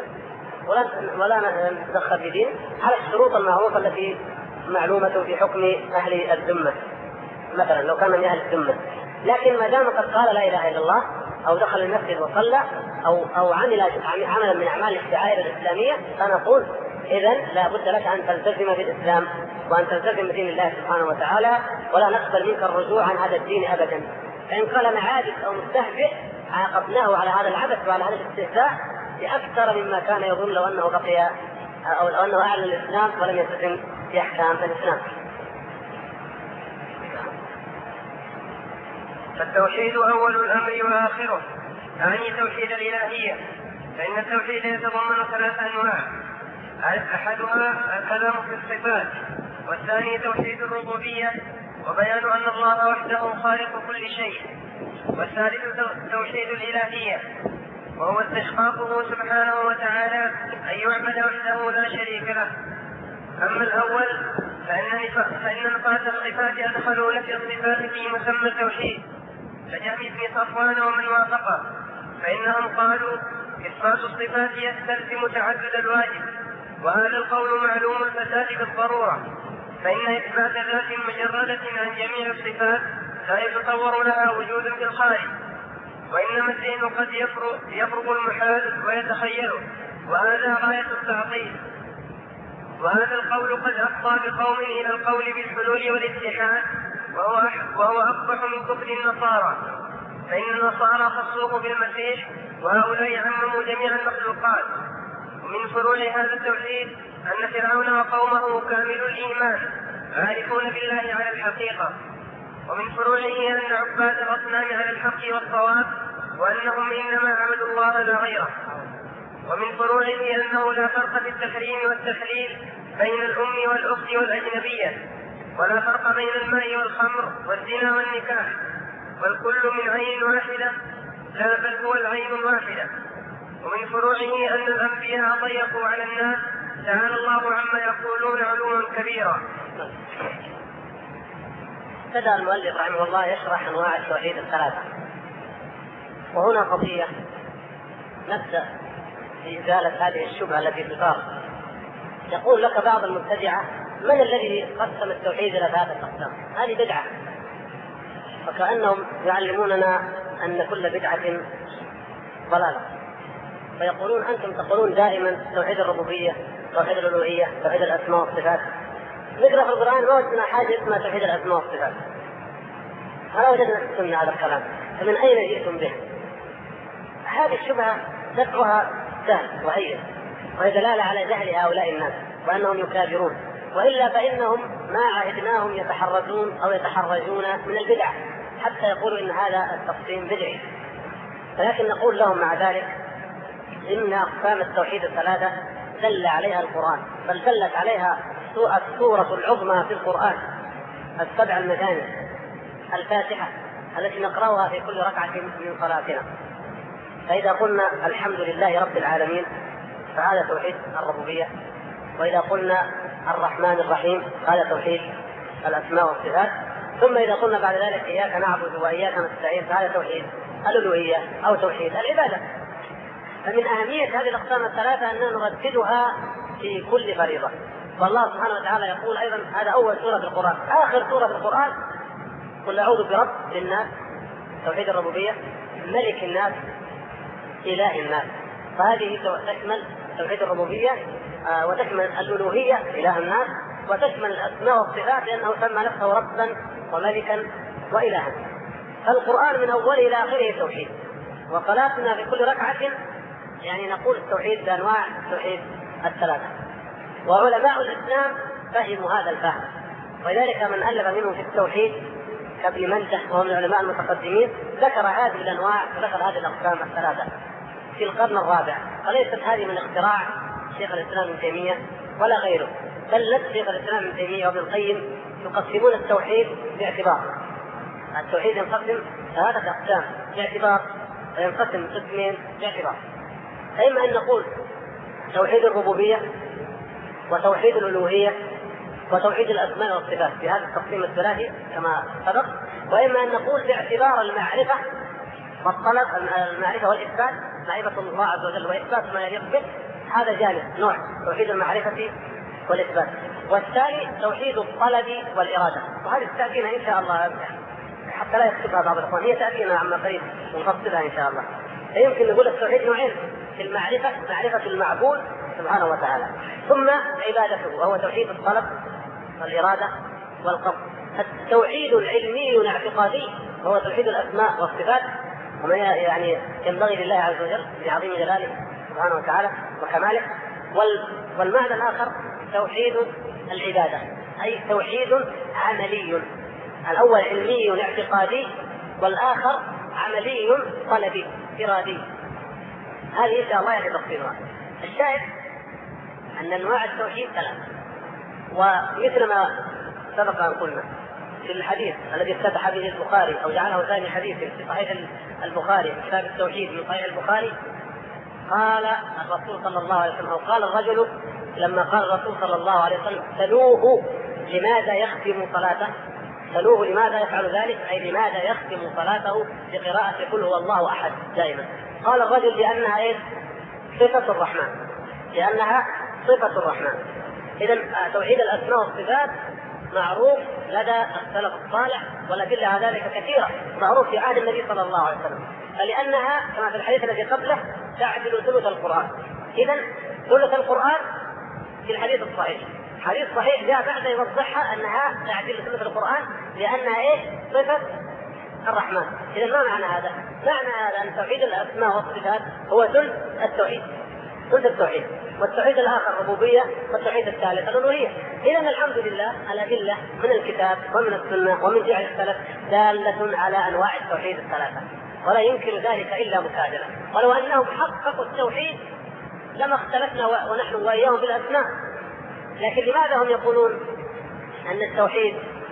ولا نتدخل في دين على الشروط المعروفه التي معلومه في حكم اهل الذمه، مثلا لو كان من اهل الذمه. لكن ما دام قد قال لا اله الا الله او دخل المسجد وصلى او عمل عملا من اعمال الشعائر الاسلاميه فنقول اذا لا بد لك ان تلتزم بالاسلام وان تلتزم بدين الله سبحانه وتعالى، ولا نقبل منك الرجوع عن هذا الدين ابدا. فان قال معابث او مستهزئ عاقبناه على هذا العبث وعلى هذا الاستهزاء باكثر مما كان يظن لو انه بقي او لو انه اعلن الاسلام ولم يلتزم باحكام الاسلام. فالتوحيد أول الأمر وآخره، أعني توحيد الإلهية، فإن التوحيد يتضمن 3 أنواع: أحدها الكلام في الصفات، والثاني توحيد الربوبية وبيان أن الله وحده خالق كل شيء، والثالث توحيد الإلهية وهو استشقاقه سبحانه وتعالى أن يعبد وحده لا شريك له. أما الأول فإن نفاة الصفات أدخلوا نفي الصفات في مسمى التوحيد كجهم بن صفوان ومن وافقه، فإنهم قالوا إثبات الصفات يستلزم تعدد الواجب، وهذا القول معلوم الفساد بالضرورة، فإن إثبات ذات مجردة عن جميع الصفات لا يتصور لها وجود في الخارج، وإنما الذهن قد يفرغ المحال ويتخيله، وهذا غاية التعطيل. وهذا القول قد أفضى بقوم إلى القول بالحلول والاتحاد، وهو أقبح من كفر النصارى، فإن النصارى خصوه بالمسيح وهؤلاء عمموا جميع المخلوقات. ومن فروع هذا التوحيد أن فرعون وقومه كامل الإيمان عارفون بالله على الحقيقة، ومن فروعه أن عباد الأصنام على الحق والصواب وأنهم إنما عبدوا الله لا غيره. ومن فروعه أنه لا فرق في التحريم والتحليل بين الأم والأخت والأجنبية، ولا فرق بين الماء والخمر والزنا والنكاح، والكل من عين واحدة، لا بل هو العين الواحدة. ومن فروعه أن الأنبياء ضيقوا على الناس تعالى الله عما يقولون علوا كبيرا. بدأ المؤلف رحمه الله يشرح أنواع التوحيد 3، وهنا قضية نبدأ في إزالة هذه الشبهة التي تثار. يقول لك بعض المبتدعة: من الذي قسم التوحيد إلى 3 أقسام؟ هذه بدعة، وكأنهم يعلموننا أن كل بدعة ضلالة، فيقولون أنتم تقولون دائما توحيد الربوبية، توحيد الألوهية، توحيد الأسماء والصفات. نقرأ في القرآن ما وجدنا حاجة اسمها توحيد الأسماء والصفات، ولا وجدنا في السنة هذا الكلام. فمن أين جئتم به؟ هذه الشبهة دفعها سهل وهين، وهي دلالة على جهل هؤلاء الناس وأنهم يكابرون، وإلا فإنهم ما عهدناهم يتحرزون أو يتحرجون من البدع حتى يقولوا إن هذا التقسيم بدعي. ولكن نقول لهم مع ذلك إن أقسام التوحيد الثلاثة دل عليها القرآن، بل دلت عليها السورة العظمى في القرآن، السبع المثاني، الفاتحة التي نقرأها في كل ركعة من صلاتنا. فإذا قلنا الحمد لله رب العالمين فهذا توحيد الربوبية، وإذا قلنا الرحمن الرحيم هذا توحيد الأسماء والصفات، ثم إذا قلنا بعد ذلك إياك نعبد وإياك نستعين فهذا توحيد الألوهية أو توحيد العبادة. فمن أهمية هذه الأقسام الثلاثة أننا نرددها في كل فريضة. والله سبحانه وتعالى يقول أيضا، هذا أول سورة في القرآن، آخر سورة في القرآن قل أعوذ برب الناس، توحيد الربوبية، ملك الناس، إله الناس. فهذه تشمل توحيد الربوبية وتشمل الألوهية إله الناس، وتشمل الأسماء والصفات لأنه سمى نفسه ربا وملكا وإلها. فالقرآن من أوله إلى آخره توحيد، وصلاتنا في كل ركعة يعني نقول التوحيد بأنواع التوحيد الثلاثة. وعلماء الإسلام فهموا هذا الفهم، ولذلك من ألف منهم في التوحيد كابن منده وهو من العلماء المتقدمين ذكر هذه الأنواع وذكر هذه الأقسام الثلاثة في القرن الرابع. وليست هذه من اختراع شيخ الإسلام ابن تيمية ولا غيره، بل نفس شيخ الإسلام ابن تيمية وابن القيم يقسمون التوحيد باعتبار. التوحيد ينقسم ثلاثة أقسام باعتبار، وينقسم قسمين باعتبار. فإما أن نقول توحيد الربوبية وتوحيد الألوهية وتوحيد الأسماء والصفات بهذا التقسيم الثلاثي كما سبق، وإما أن نقول باعتبار المعرفة والطلب، المعرفة والإثبات، معرفة الله عز وجل وإثبات ما يليق به، هذا جانب نوع توحيد المعرفة والإثبات. والثاني توحيد الطلب والإرادة، وهذه تأتينا إن شاء الله حتى لا يكتبها بعض الإخوان، هي تأتينا عما قريب ونفصلها إن شاء الله. فيمكن نقول التوحيد نوعين، في المعرفة معرفة المعبود سبحانه وتعالى، ثم عبادته وهو توحيد الطلب والإرادة والقصد. التوحيد العلمي الاعتقادي هو توحيد الأسماء والصفات وما يعني ينبغي لله عز وجل بعظيم جلاله سبحانه وتعالى وكماله. والمعنى الآخر توحيد العبادة، أي توحيد عملي، الأول علمي اعتقادي والآخر عملي طلبي إرادي. هذه إن شاء الله يعني تفصيلها. الشاهد أن أنواع التوحيد ثلاث، ومثل ما سبق أن قلنا في الحديث الذي افتتح به البخاري أو جعله ثاني حديث في صحيح البخاري في كتاب التوحيد من صحيح البخاري، قال الرسول صلى الله عليه وسلم، قال الرجل لما قال الرسول صلى الله عليه وسلم سلوه لماذا يختم صلاته، سلوه لماذا يفعل ذلك، أي لماذا يختم صلاته بقراءة قل هو الله أحد دائما. قال الرجل لأنها إيه؟ صفة الرحمن، لأنها صفة الرحمن. إذن توحيد الأسماء والصفات معروف لدى السلف الصالح، والأدلة على ذلك كثيرة، معروف في عهد النبي صلى الله عليه وسلم، فلأنها كما في الحديث الذي قبله تعدل ثلث القرآن. إذن ثلث القرآن في الحديث الصحيح، حديث صحيح جاء بعد يوضحها أنها تعدل ثلث القرآن لأنها إيه؟ صفة الرحمن. إذن ما معنى هذا؟ معنى هذا أن توحيد الأسماء والصفات هو ثلث التوحيد، ثلث التوحيد، والتوحيد الآخر الربوبية، والتوحيد الثالث الألوهية. إذن الحمد لله الأدلة من الكتاب ومن السنة ومن فعل السلف دالة على أنواع التوحيد الثلاثة، ولا يمكن ذلك إلا مكابرة. ولو أنهم حققوا التوحيد لما اختلفنا ونحن وإياهم في الأسماء. لكن لماذا هم يقولون أن التوحيد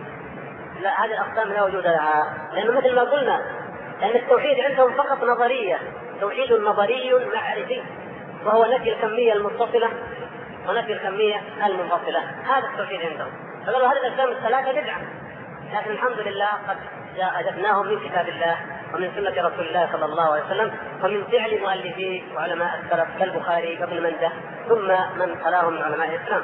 لا، هذه الأقسام لا وجود لها؟ لأنه مثل ما قلنا أن التوحيد عندهم فقط نظرية، توحيد نظري معرفي، وهو نفي الكمية المتصلة ونفي الكمية المنفصلة، هذا التوحيد عندهم. فقالوا هذه الأقسام الثلاثة بدعة، لكن الحمد لله قد أجبناهم من كتاب الله ومن سنة رسول الله صلى الله عليه وسلم ومن فعل مؤلفيه وعلماء السلف كالبخاري وابن منده ثم من تلاهم من علماء الإسلام.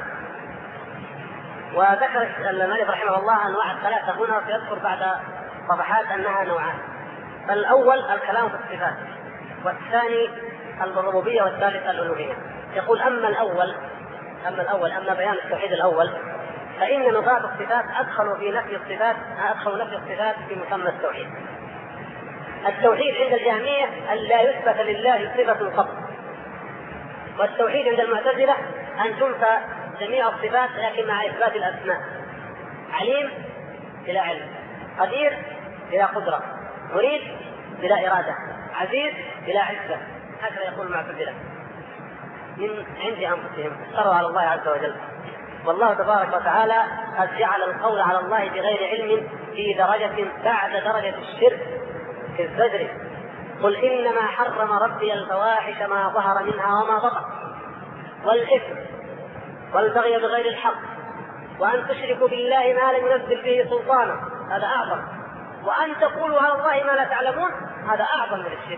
وذكر المؤلف رحمه الله أنواع الثلاثة هنا، وسيذكر بعد صفحات أنها نوعان. فالأول الكلام في الصفات، والثاني الربوبية، والثالث الألوهية. يقول أما بيان التوحيد الأول فإن نفاة الصفات أدخلوا نفي الصفات في مسمى التوحيد. التوحيد عند الجهمية أن لا يثبت لله صفة فقط، والتوحيد عند المعتزلة أن تنفى جميع الصفات لكن مع إثبات الأسماء. عليم بلا علم، قدير بلا قدرة، مريد بلا إرادة، عزيز بلا عزة، هكذا يقول المعتزلة من عند أنفسهم، افتروا على الله عز وجل. والله تبارك وتعالى قد جعل القول على الله بغير علم في درجة بعد درجة الشرك في الزجر. قل إنما حرم ربي الفواحش ما ظهر منها وما بطن والإثم والبغي بغير الحق وأن تشركوا بالله ما لم ينزل به سلطانا، هذا أعظم، وأن تقولوا على الله ما لا تعلمون، هذا أعظم من الشرك.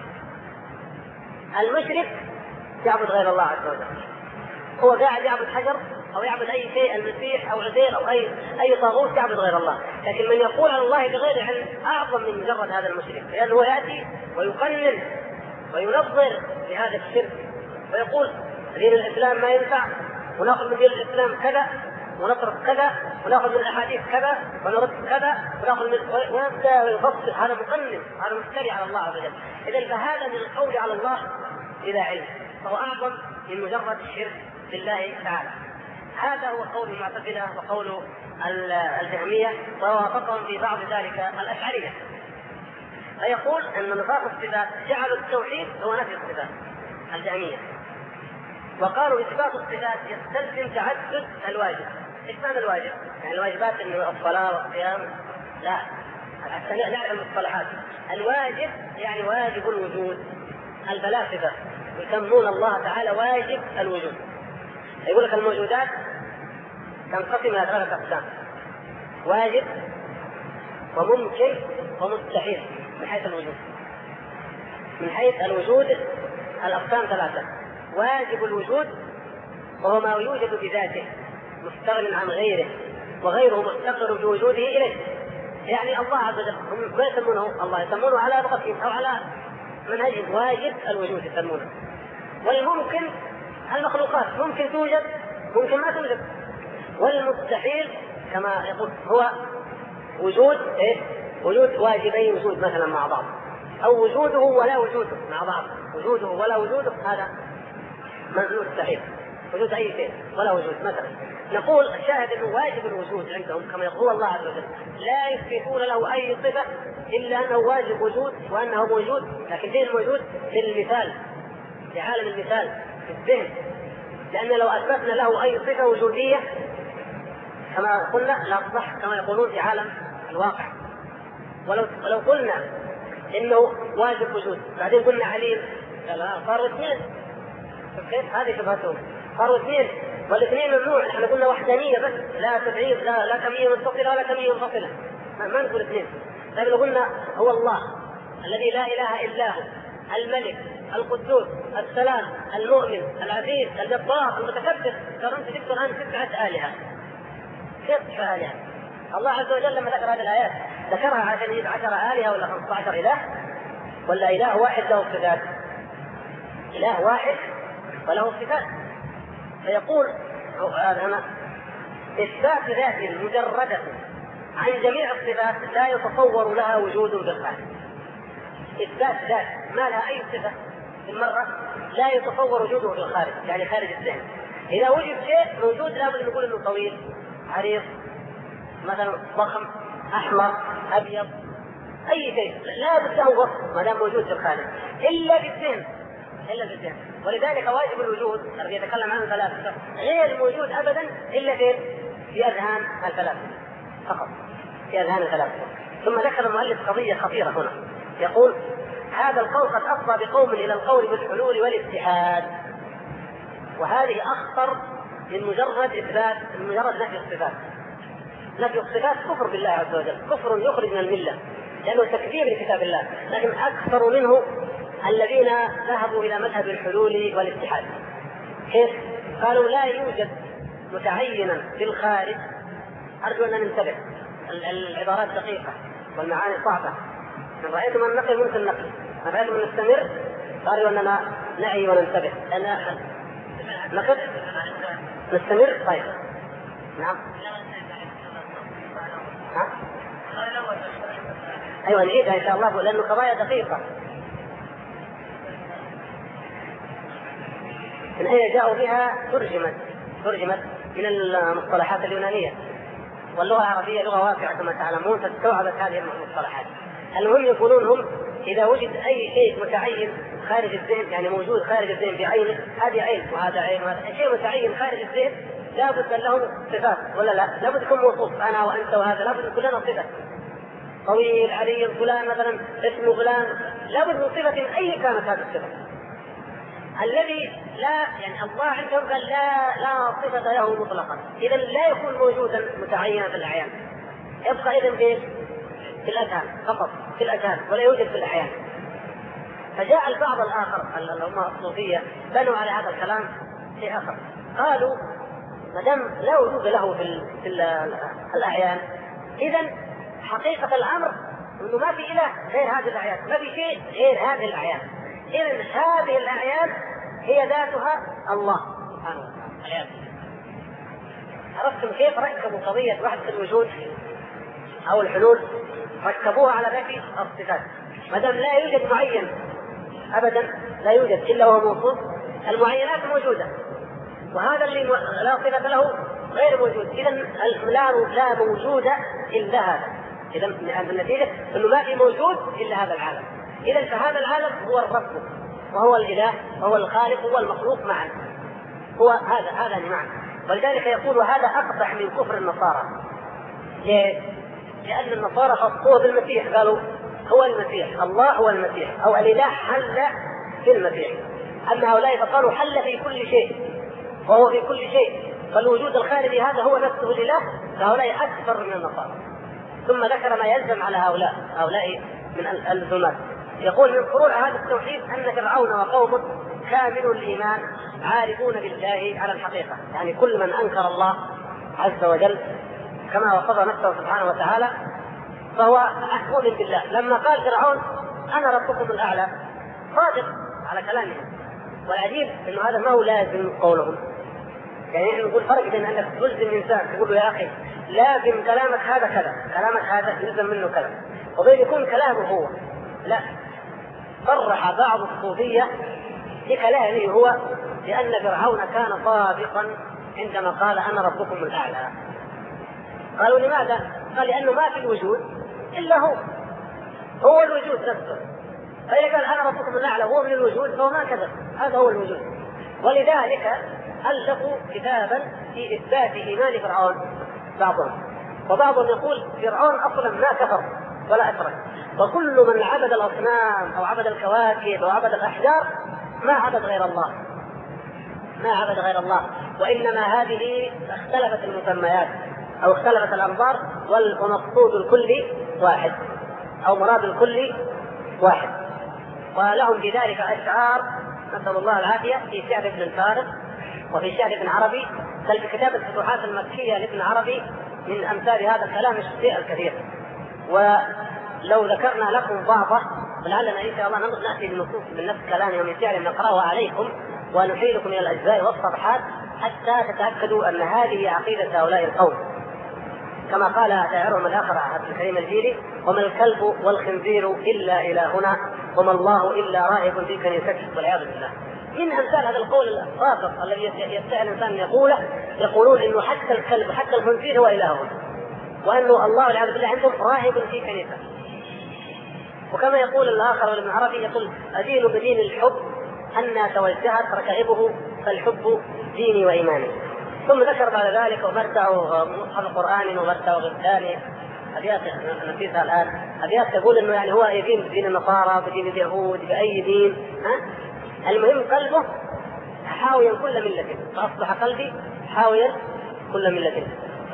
المشرك يعبد غير الله عز وجل، هو قاعد يعبد حجر أو يعبد أي شيء، المسيح أو عزير أو أي طاغوت يعبد غير الله. لكن من يقول على الله بغير علم أعظم من مجرد هذا المشرك، لأنه يأتي ويقنن وينظر لهذا الشرك ويقول دين الإسلام ما ينفع، ونأخذ من دين الإسلام كذا ونترك كذا، ونأخذ من الأحاديث كذا ونرد كذا، ونأخذ من ويبدأ ويفصل. هذا مقنن، هذا مفتري على الله عز وجل. إذن فهذا من القول على الله بلا علم، فهو أعظم من مجرد الشرك بالله تعالى. هذا هو قول المعتزلة وقول الجهمية، ووافقهم في بعض ذلك الأشعرية. فيقول أن نفاق الصفات جعلوا التوحيد هو نفي الصفات الجهمية، وقالوا إثبات الصفات يستلزم تعدد الواجب. إيش معنى الواجب؟ يعني الواجبات إنه الصلاة والصيام؟ لا، حتى نعرف المصطلحات. الواجب يعني واجب الوجود. الفلاسفة يسمون الله تعالى واجب الوجود. يقول لك الموجودات تنقسم إلى 3 أقسام: واجب وممكن ومستحيل. من حيث الوجود، من حيث الوجود الأقسام 3: واجب الوجود وهو ما يوجد بذاته مستغن عن غيره، وغيره مستقر بوجوده إليه. يعني الله عز وجل هم ما يسمونه الله، يسمونه على لغتهم أو على منهجهم واجب الوجود يسمونه. والممكن المخلوقات ممكن توجد ممكن ما توجد. والمستحيل كما يقول هو وجود وجود واجبي وجود مثلا مع بعض، أو وجوده ولا وجوده مع بعض. وجوده ولا وجوده هذا مستحيل. وجود أي شيء ولا وجود مثلا. نقول الشاهد أنه واجب الوجود عندهم كما يقول الله عز وجل، لا يثبتون له أي صفة إلا أنه واجب وجود وأنه موجود. لكن فين الموجود؟ في المثال، في عالم المثال، في الذهن. لأن لو أثبتنا له أي صفة وجودية كما قلنا لا تصح كما يقولون في عالم الواقع. ولو قلنا إنه واجب وجود بعدين قلنا عليم، لا صاروا 2. كيف هذه شبهتهم؟ صاروا 2، والاثنين ممنوع. احنا قلنا وحدانية بس، لا تبعيض، لا كمية منفصلة ولا كمية منفصلة، ما نقول 2. طيب لو قلنا هو الله الذي لا إله إلا هو، الملك القدوس السلام المؤمن العزيز الجبار المتكبر، ترى انت جبت الآن 9 آلهة. كيف 9 آلهة؟ الله عز وجل لما ذكر هذه الآيات ذكرها عشان يجيب 10 آلهة ولا 15 إله، ولا إله واحد له صفات؟ إله واحد وله صفات. فيقول أنا إثبات ذات مجردة عن جميع الصفات لا يتصور لها وجود بالخارج. إثبات ذات ما لها أي صفة بالمرة لا يتصور وجوده بالخارج، يعني خارج الذهن. إذا وجد شيء موجود لابد نقول إنه طويل عريض مثلا ضخم أحمر أبيض، أي شيء لا بد له وصف ما دام موجود في الخارج إلا بالذهن. ولذلك واجب الوجود الذي يتكلم عنه الفلاسفة غير موجود أبدا إلا في أذهان الفلاسفة فقط، في أذهان الفلاسفة. ثم ذكر المؤلف قضية خطيرة هنا، يقول هذا القول قد أفضى بقوم إلى القول بالحلول والاتحاد، وهذه أخطر من مجرد نفي الصفات. نفي الصفات كفر بالله عز وجل، كفر يخرج من الملة لأنه تكذيب لكتاب الله. لكن أكثر منه الذين ذهبوا إلى مذهب الحلول والاتحاد. كيف؟ قالوا لا يوجد متعينا في الخارج. أرجو أن ننتبه، العبارات دقيقة والمعاني صعبة. من رأيتم أن نقل ممكن نقل، من رأيتم أن نستمر قالوا أننا نعي وننتبه. أنا نقل نستمر. طيب نعم. أيوة نعيدها إن شاء الله لأنه قضايا دقيقة. من أين جاءوا بها؟ ترجمت من المصطلحات اليونانية، واللغة العربية لغة واسعة كما تعلمون فاستوعبت هذه المصطلحات. المهم يقولون هم إذا وجد أي شيء متعين خارج الذهن، يعني موجود خارج الذهن بعينه، هذه عين وهذا عين وهذا شيء متعين خارج الذهن، لابد أن له صفات ولا لا؟ لابد يكون موصوف، أنا وأنت وهذا لابد يكون لنا صفة. طويل علي فلان مثلا اسمه فلان، لابد من صفة أي كانت هذه الصفة. الذي لا يعني الله عندهم قال لا صفة له مطلقا، إذا لا يكون موجودا متعينا في الأعيان، يبقى إذا في الأذهان فقط، في الأذهان ولا يوجد في الأعيان. فجاء البعض الآخر اللي هم الصوفية بنوا على هذا الكلام شيء آخر، قالوا ما دام لا وجود له في الأعيان، إذا حقيقة الأمر إنه ما في إله غير هذه الأعيان، ما في شيء غير هذه الأعيان، إذا هذه الأعيان هي ذاتها الله سبحانه وتعالى. عرفتم كيف ركبوا قضية وحدة الوجود أو الحلول؟ ركبوها على نفي الصفات، ما دام لا يوجد معين أبدا، لا يوجد إلا وهو موصوف، المعينات موجودة وهذا اللي لا صفة له غير موجود، إذا لا موجود إلا هذا. إذا النتيجة أنه ما في موجود إلا هذا العالم، إذا فهذا العالم هو الرب وهو الإله وهو الخالق وهو المخلوق معا، هو هذا معا. ولذلك يقول هذا أقبح من كفر النصارى. ليه؟ لأن النصارى خصوه بالمسيح، قالوا هو المسيح، الله هو المسيح، أو الإله حل في المسيح. أما هؤلاء فقالوا حل في كل شيء وهو في كل شيء، فالوجود الخارجي هذا هو نفسه الإله، فهؤلاء أكثر من النصارى. ثم ذكر ما يلزم على هؤلاء من الظلمات. يقول من فروع هذا التوحيد أن فرعون وقومه كامل الإيمان عارفون بالله على الحقيقة، يعني كل من أنكر الله عز وجل كما وصف نفسه سبحانه وتعالى فهو مؤمن بالله. لما قال فرعون أنا ربكم الأعلى صادق على كلامه، والعجيب أنه هذا ما هو لازم قولهم. يعني نحن نقول فرق بين أنك تلزم إنسان تقول له يا أخي لازم كلامك هذا كذا، كلامك هذا يلزم منه كذا، وبين يكون كلامه هو لا. صرح بعض الصوفية بكلامه هو لأن فرعون كان صادقا عندما قال أنا ربكم الأعلى. قالوا لماذا؟ قال لأنه ما في الوجود إلا هو الوجود نفسه، فإذا قال أنا ربكم الأعلى هو من الوجود فهو ما كذب، هذا هو الوجود. ولذلك ألفوا كتابا في إثبات إيمان فرعون بعضهم، وبعضهم يقول فرعون أصلا ما كفر ولا أشرك، وكل من عبد الأصنام أو عبد الكواكب أو عبد الأحجار ما عبد غير الله، وإنما هذه اختلفت المسميات أو اختلفت الأنظار، ومقصود الكل واحد أو مراد الكل واحد. ولهم بذلك أشعار نسأل الله العافية في شعر ابن الفارس وفي شعر ابن عربي، بل في كتاب الفتوحات المكية لابن عربي من أمثال هذا الكلام الشيء الكثير. ولو ذكرنا لكم بعضه ولعلنا إن شاء الله نأتي بالنصوص من نفس كلامه ومن شعر نقرأه عليكم ونحيلكم إلى الأجزاء والصفحات حتى تتأكدوا أن هذه عقيدة هؤلاء القوم. كما قال شاعرهم الآخر عبد الكريم الجيلي وما الكلب والخنزير إلا إلهنا وما الله إلا راهب في كنيسته والعياذ بالله. من أمثال هذا القول الرافض الذي يستطيع الإنسان أن يقوله، يقولون إنه حتى الكلب حتى الخنزير هو إلههم، وأنه الله والعياذ بالله عندهم راهب في كنيسته. وكما يقول الآخر ابن عربي يقول أدين بدين الحب أن توجهت ركائبه فالحب ديني وإيماني. ثم ذكر بعد ذلك ومرتع مصحف القرآن ومرتع غزالي أبيات نسيتها الآن، أبيات تقول إنه يعني هو يدين بدين النصارى بدين اليهود بأي دين، المهم قلبه حاويا كل ملة، فأصبح قلبي حاويا كل ملة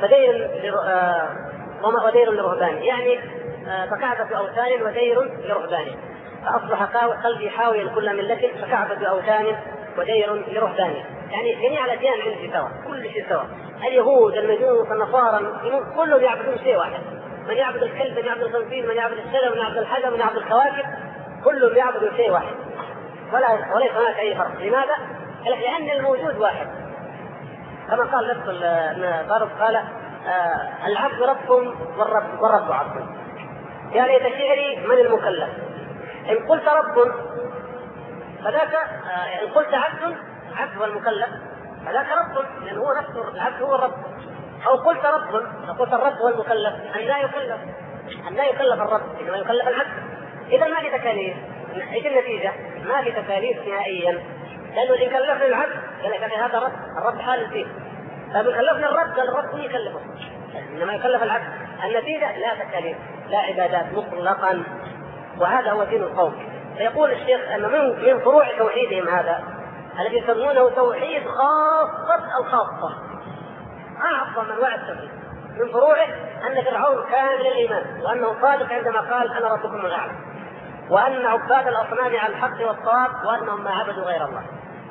ودير لرهباني، يعني فكعبة أوثان ودير لرهباني، فأصبح قلبي حاويا كل ملة فكعبة أوثان ودير لرهباني، يعني جميع الأديان عندي سوا، كل شيء سوا، اليهود المجوس النصارى المسلمون كلهم يعبدون شيء واحد، من يعبد الكلب من يعبد الخنزير من يعبد الشجر من يعبد الحجر من يعبد الكواكب، كلهم يعبدوا شيء واحد وليس هناك أي فرق. لماذا؟ لأن الموجود واحد، كما قال نفس ابن فارس قال العبد رب والرب عبد، يا ليت شعري من المكلف. إن قلت رب فذاك، إن قلت عبد هو المكلف فذاك رب، لأن هو نفسه العبد هو الرب. أو قلت رب فقلت الرب هو المكلف، أن لا يكلف الرب إنما يكلف العبد. إذا ما في تكاليف. إيش النتيجة؟ ما في تكاليف نهائيا، لأنه إن كلفني العبد قال هذا الرب حال فيه، فمن كلفنا الرب قال الرب هو يكلفه، إنما يكلف العبد. النتيجة لا تكاليف لا عبادات مطلقا، وهذا هو دين القوم. فيقول الشيخ أن من فروع توحيدهم هذا الذي يسمونه توحيد خاصة الخاصة، أعظم أنواع التوحيد، من فروعه أن فرعون كامل الإيمان وأنه صادق عندما قال أنا ربكم الأعلى، وأن عباد الأصنام على الحق والصواب وأنهم ما عبدوا غير الله،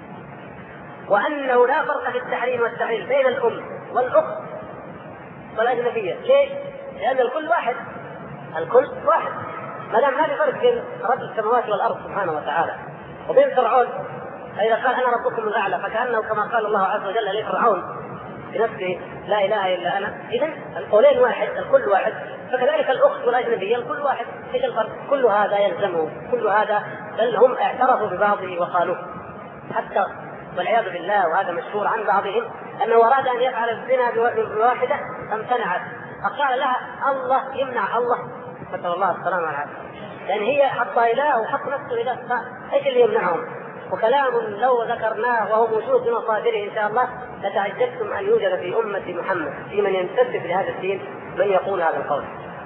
وأنه لا فرق في التحريم والتحليل بين الأم والأخت والأجنبية. ليش؟ لأن الكل واحد، ما دام ما في فرق بين رب السماوات والأرض سبحانه وتعالى وبين فرعون. فإذا قال أنا ربكم الأعلى فكأنه كما قال الله عز وجل لفرعون بنفسه لا إله إلا أنا. إذن القولين واحد، الكل واحد. فكذلك الأخت والأجنبية الكل واحد. إيش الفرق؟ كل هذا يلزمه، كل هذا بل هم اعترفوا ببعضه وقالوه حتى والعياذ بالله. وهذا مشهور عن بعضهم أنه أراد أن يفعل الزنا بواحدة فامتنعت، فقال لها الله يمنع الله، نسأل الله السلامة والعافية، لأن هي حتى إله وحط نفسه إله، فإيش اللي يمنعهم؟ وكلام لو ذكرناه وهو موجود في مصادره إن شاء الله لتعجبتم أن يوجد في أمة محمد في من ينتسب لهذا الدين من يقول هذا القول.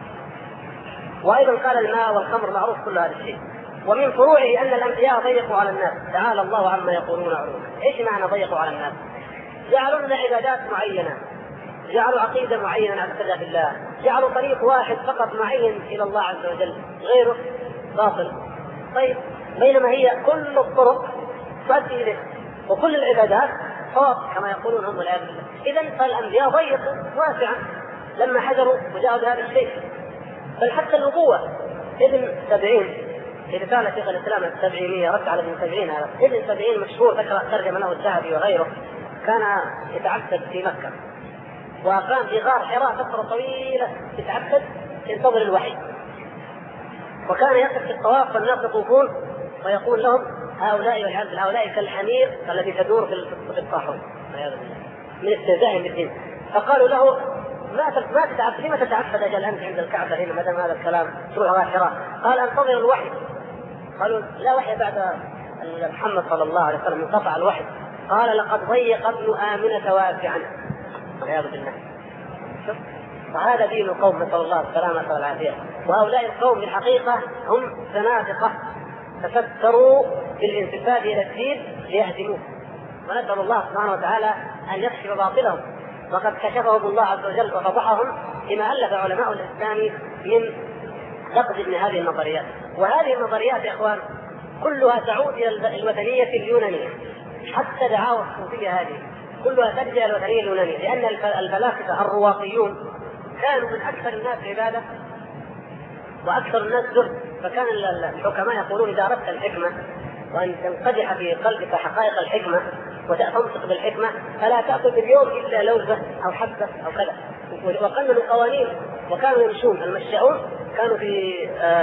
وأيضا قال الماء والخمر معروف كل هذا الشيء. ومن فروعه أن الأنبياء ضيقوا على الناس، تعالى الله عما يقولون علوا. إيش معنى ضيقوا على الناس؟ جعلوا لنا عبادات معينة، جعلوا عقيدة معينة نعتقدها بالله، جعلوا طريق واحد فقط معين إلى الله عز وجل، غيره باطل. طيب بينما هي كل الطرق تؤدي إليه وكل العبادات فوق كما يقولون هم والعياذ بالله. إذن فالأنبياء ضيقوا واسعا لما حذروا وجاءوا بهذا الشيء. بل حتى النبوة ابن 70 في رسالة شيخ الإسلام السبعينية رد على ابن 70 هذا ابن 70 مشهور ذكر ترجم له الذهبي وغيره، كان يتعبد في مكة وقام في غار حراء فترة طويلة يتعبد ينتظر الوحي، وكان يقف في الطواف والناس يطوفون ويقول لهم هؤلاء والعياذ بالله هؤلاء كالحمير الذي تدور في الطاحون من استهزائهم بالدين. فقالوا له ما تتعبد، لما تتعبد أجل أنت عند الكعبة هنا ما دام هذا الكلام تروح غار حراء؟ قال انتظر الوحي. قالوا لا وحي بعد محمد صلى الله عليه وسلم انقطع الوحي. قال لقد ضيق ابن آمنة واسعا والعياذ بالله. وهذا دين القوم نسأل الله السلامة والعافية. وهؤلاء القوم في الحقيقة هم زنادقة تفكروا بالانتساب إلى الدين ليهدموه، ونسأل الله سبحانه وتعالى أن يكشف باطلهم، وقد كشفهم الله عز وجل وفضحهم بما ألف علماء الإسلام من نقد من هذه النظريات. وهذه النظريات يا إخوان كلها تعود إلى الوثنية اليونانية، حتى دعاوى الصوفية هذه كلها ترجع إلى الوثنية اليونانية، لأن الفلاسفة الرواقيون كانوا من أكثر الناس عبادة وأكثر الناس زهد. فكان الحكماء يقولون إذا أردت الحكمة وأن تنقدح في قلبك حقائق الحكمة وتنطق بالحكمة فلا تأكل باليوم إلا لوزة أو حبة أو كذا. وقننوا قوانين وكانوا يمشون المشاؤون كانوا في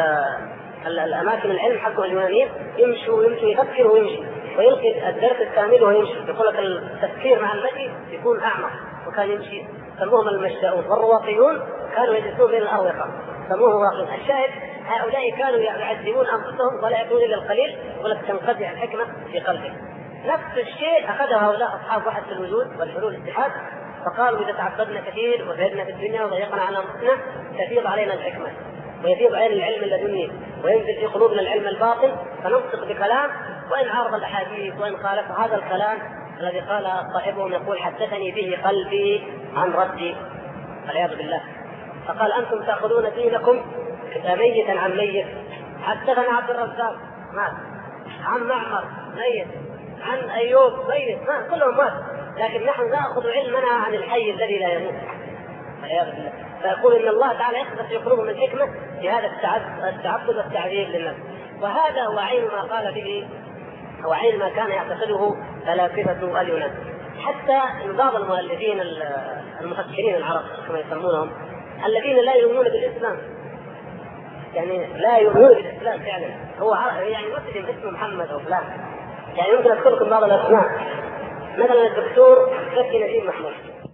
الأماكن العلم حقهم اليونانيين يمشوا يفكر ويمشي ويلقي الدرس الكامل ويمشي. يقول لك التفكير مع المشي يكون أعمق، وكان يمشي سموهم المشاؤون. والرواقيون كانوا يجلسون بين الأروقة سموهم رواقيون. الشاهد هؤلاء كانوا يعذبون أنفسهم ولا يأتون إلى القليل ولا تنقطع الحكمة في قلبه. نفس الشيء أخذه هؤلاء أصحاب وحدة الوجود والحلول الاتحاد، فقالوا إذا تعبدنا كثير وزهدنا في الدنيا وضيقنا على أنفسنا تفيض علينا الحكمة ويفيض علينا العلم اللدني وينزل في قلوبنا العلم الباطن فننطق بكلام وإن عارض الأحاديث وإن خالف هذا الكلام الذي قال صاحبهم يقول حدثني به قلبي عن ردي والعياذ بالله. فقال أنتم تأخذون دينكم ميتا عن ميت. حدثنا عبد الرزاق مات، عن معمر ميت، عن أيوب ميت، كلهم مات، لكن نحن نأخذ علمنا عن الحي الذي لا يموت والعياذ بالله. فيقول إن الله تعالى يخبط في قلوبهم الحكمة بهذا التعبد والتعذيب للناس. وهذا هو عين ما قال به أو عين ما كان يعتقده فلاسفة اليونان. حتى بعض المؤلفين المفكرين العرب كما يسمونهم الذين لا يؤمنون بالإسلام يعني لا يؤمن بالإسلام فعلا، هو يعني مسلم اسمه محمد أو فلان. يعني يمكن أذكركم بعض الأسماء، مثلا الدكتور زكي نجيب محمود،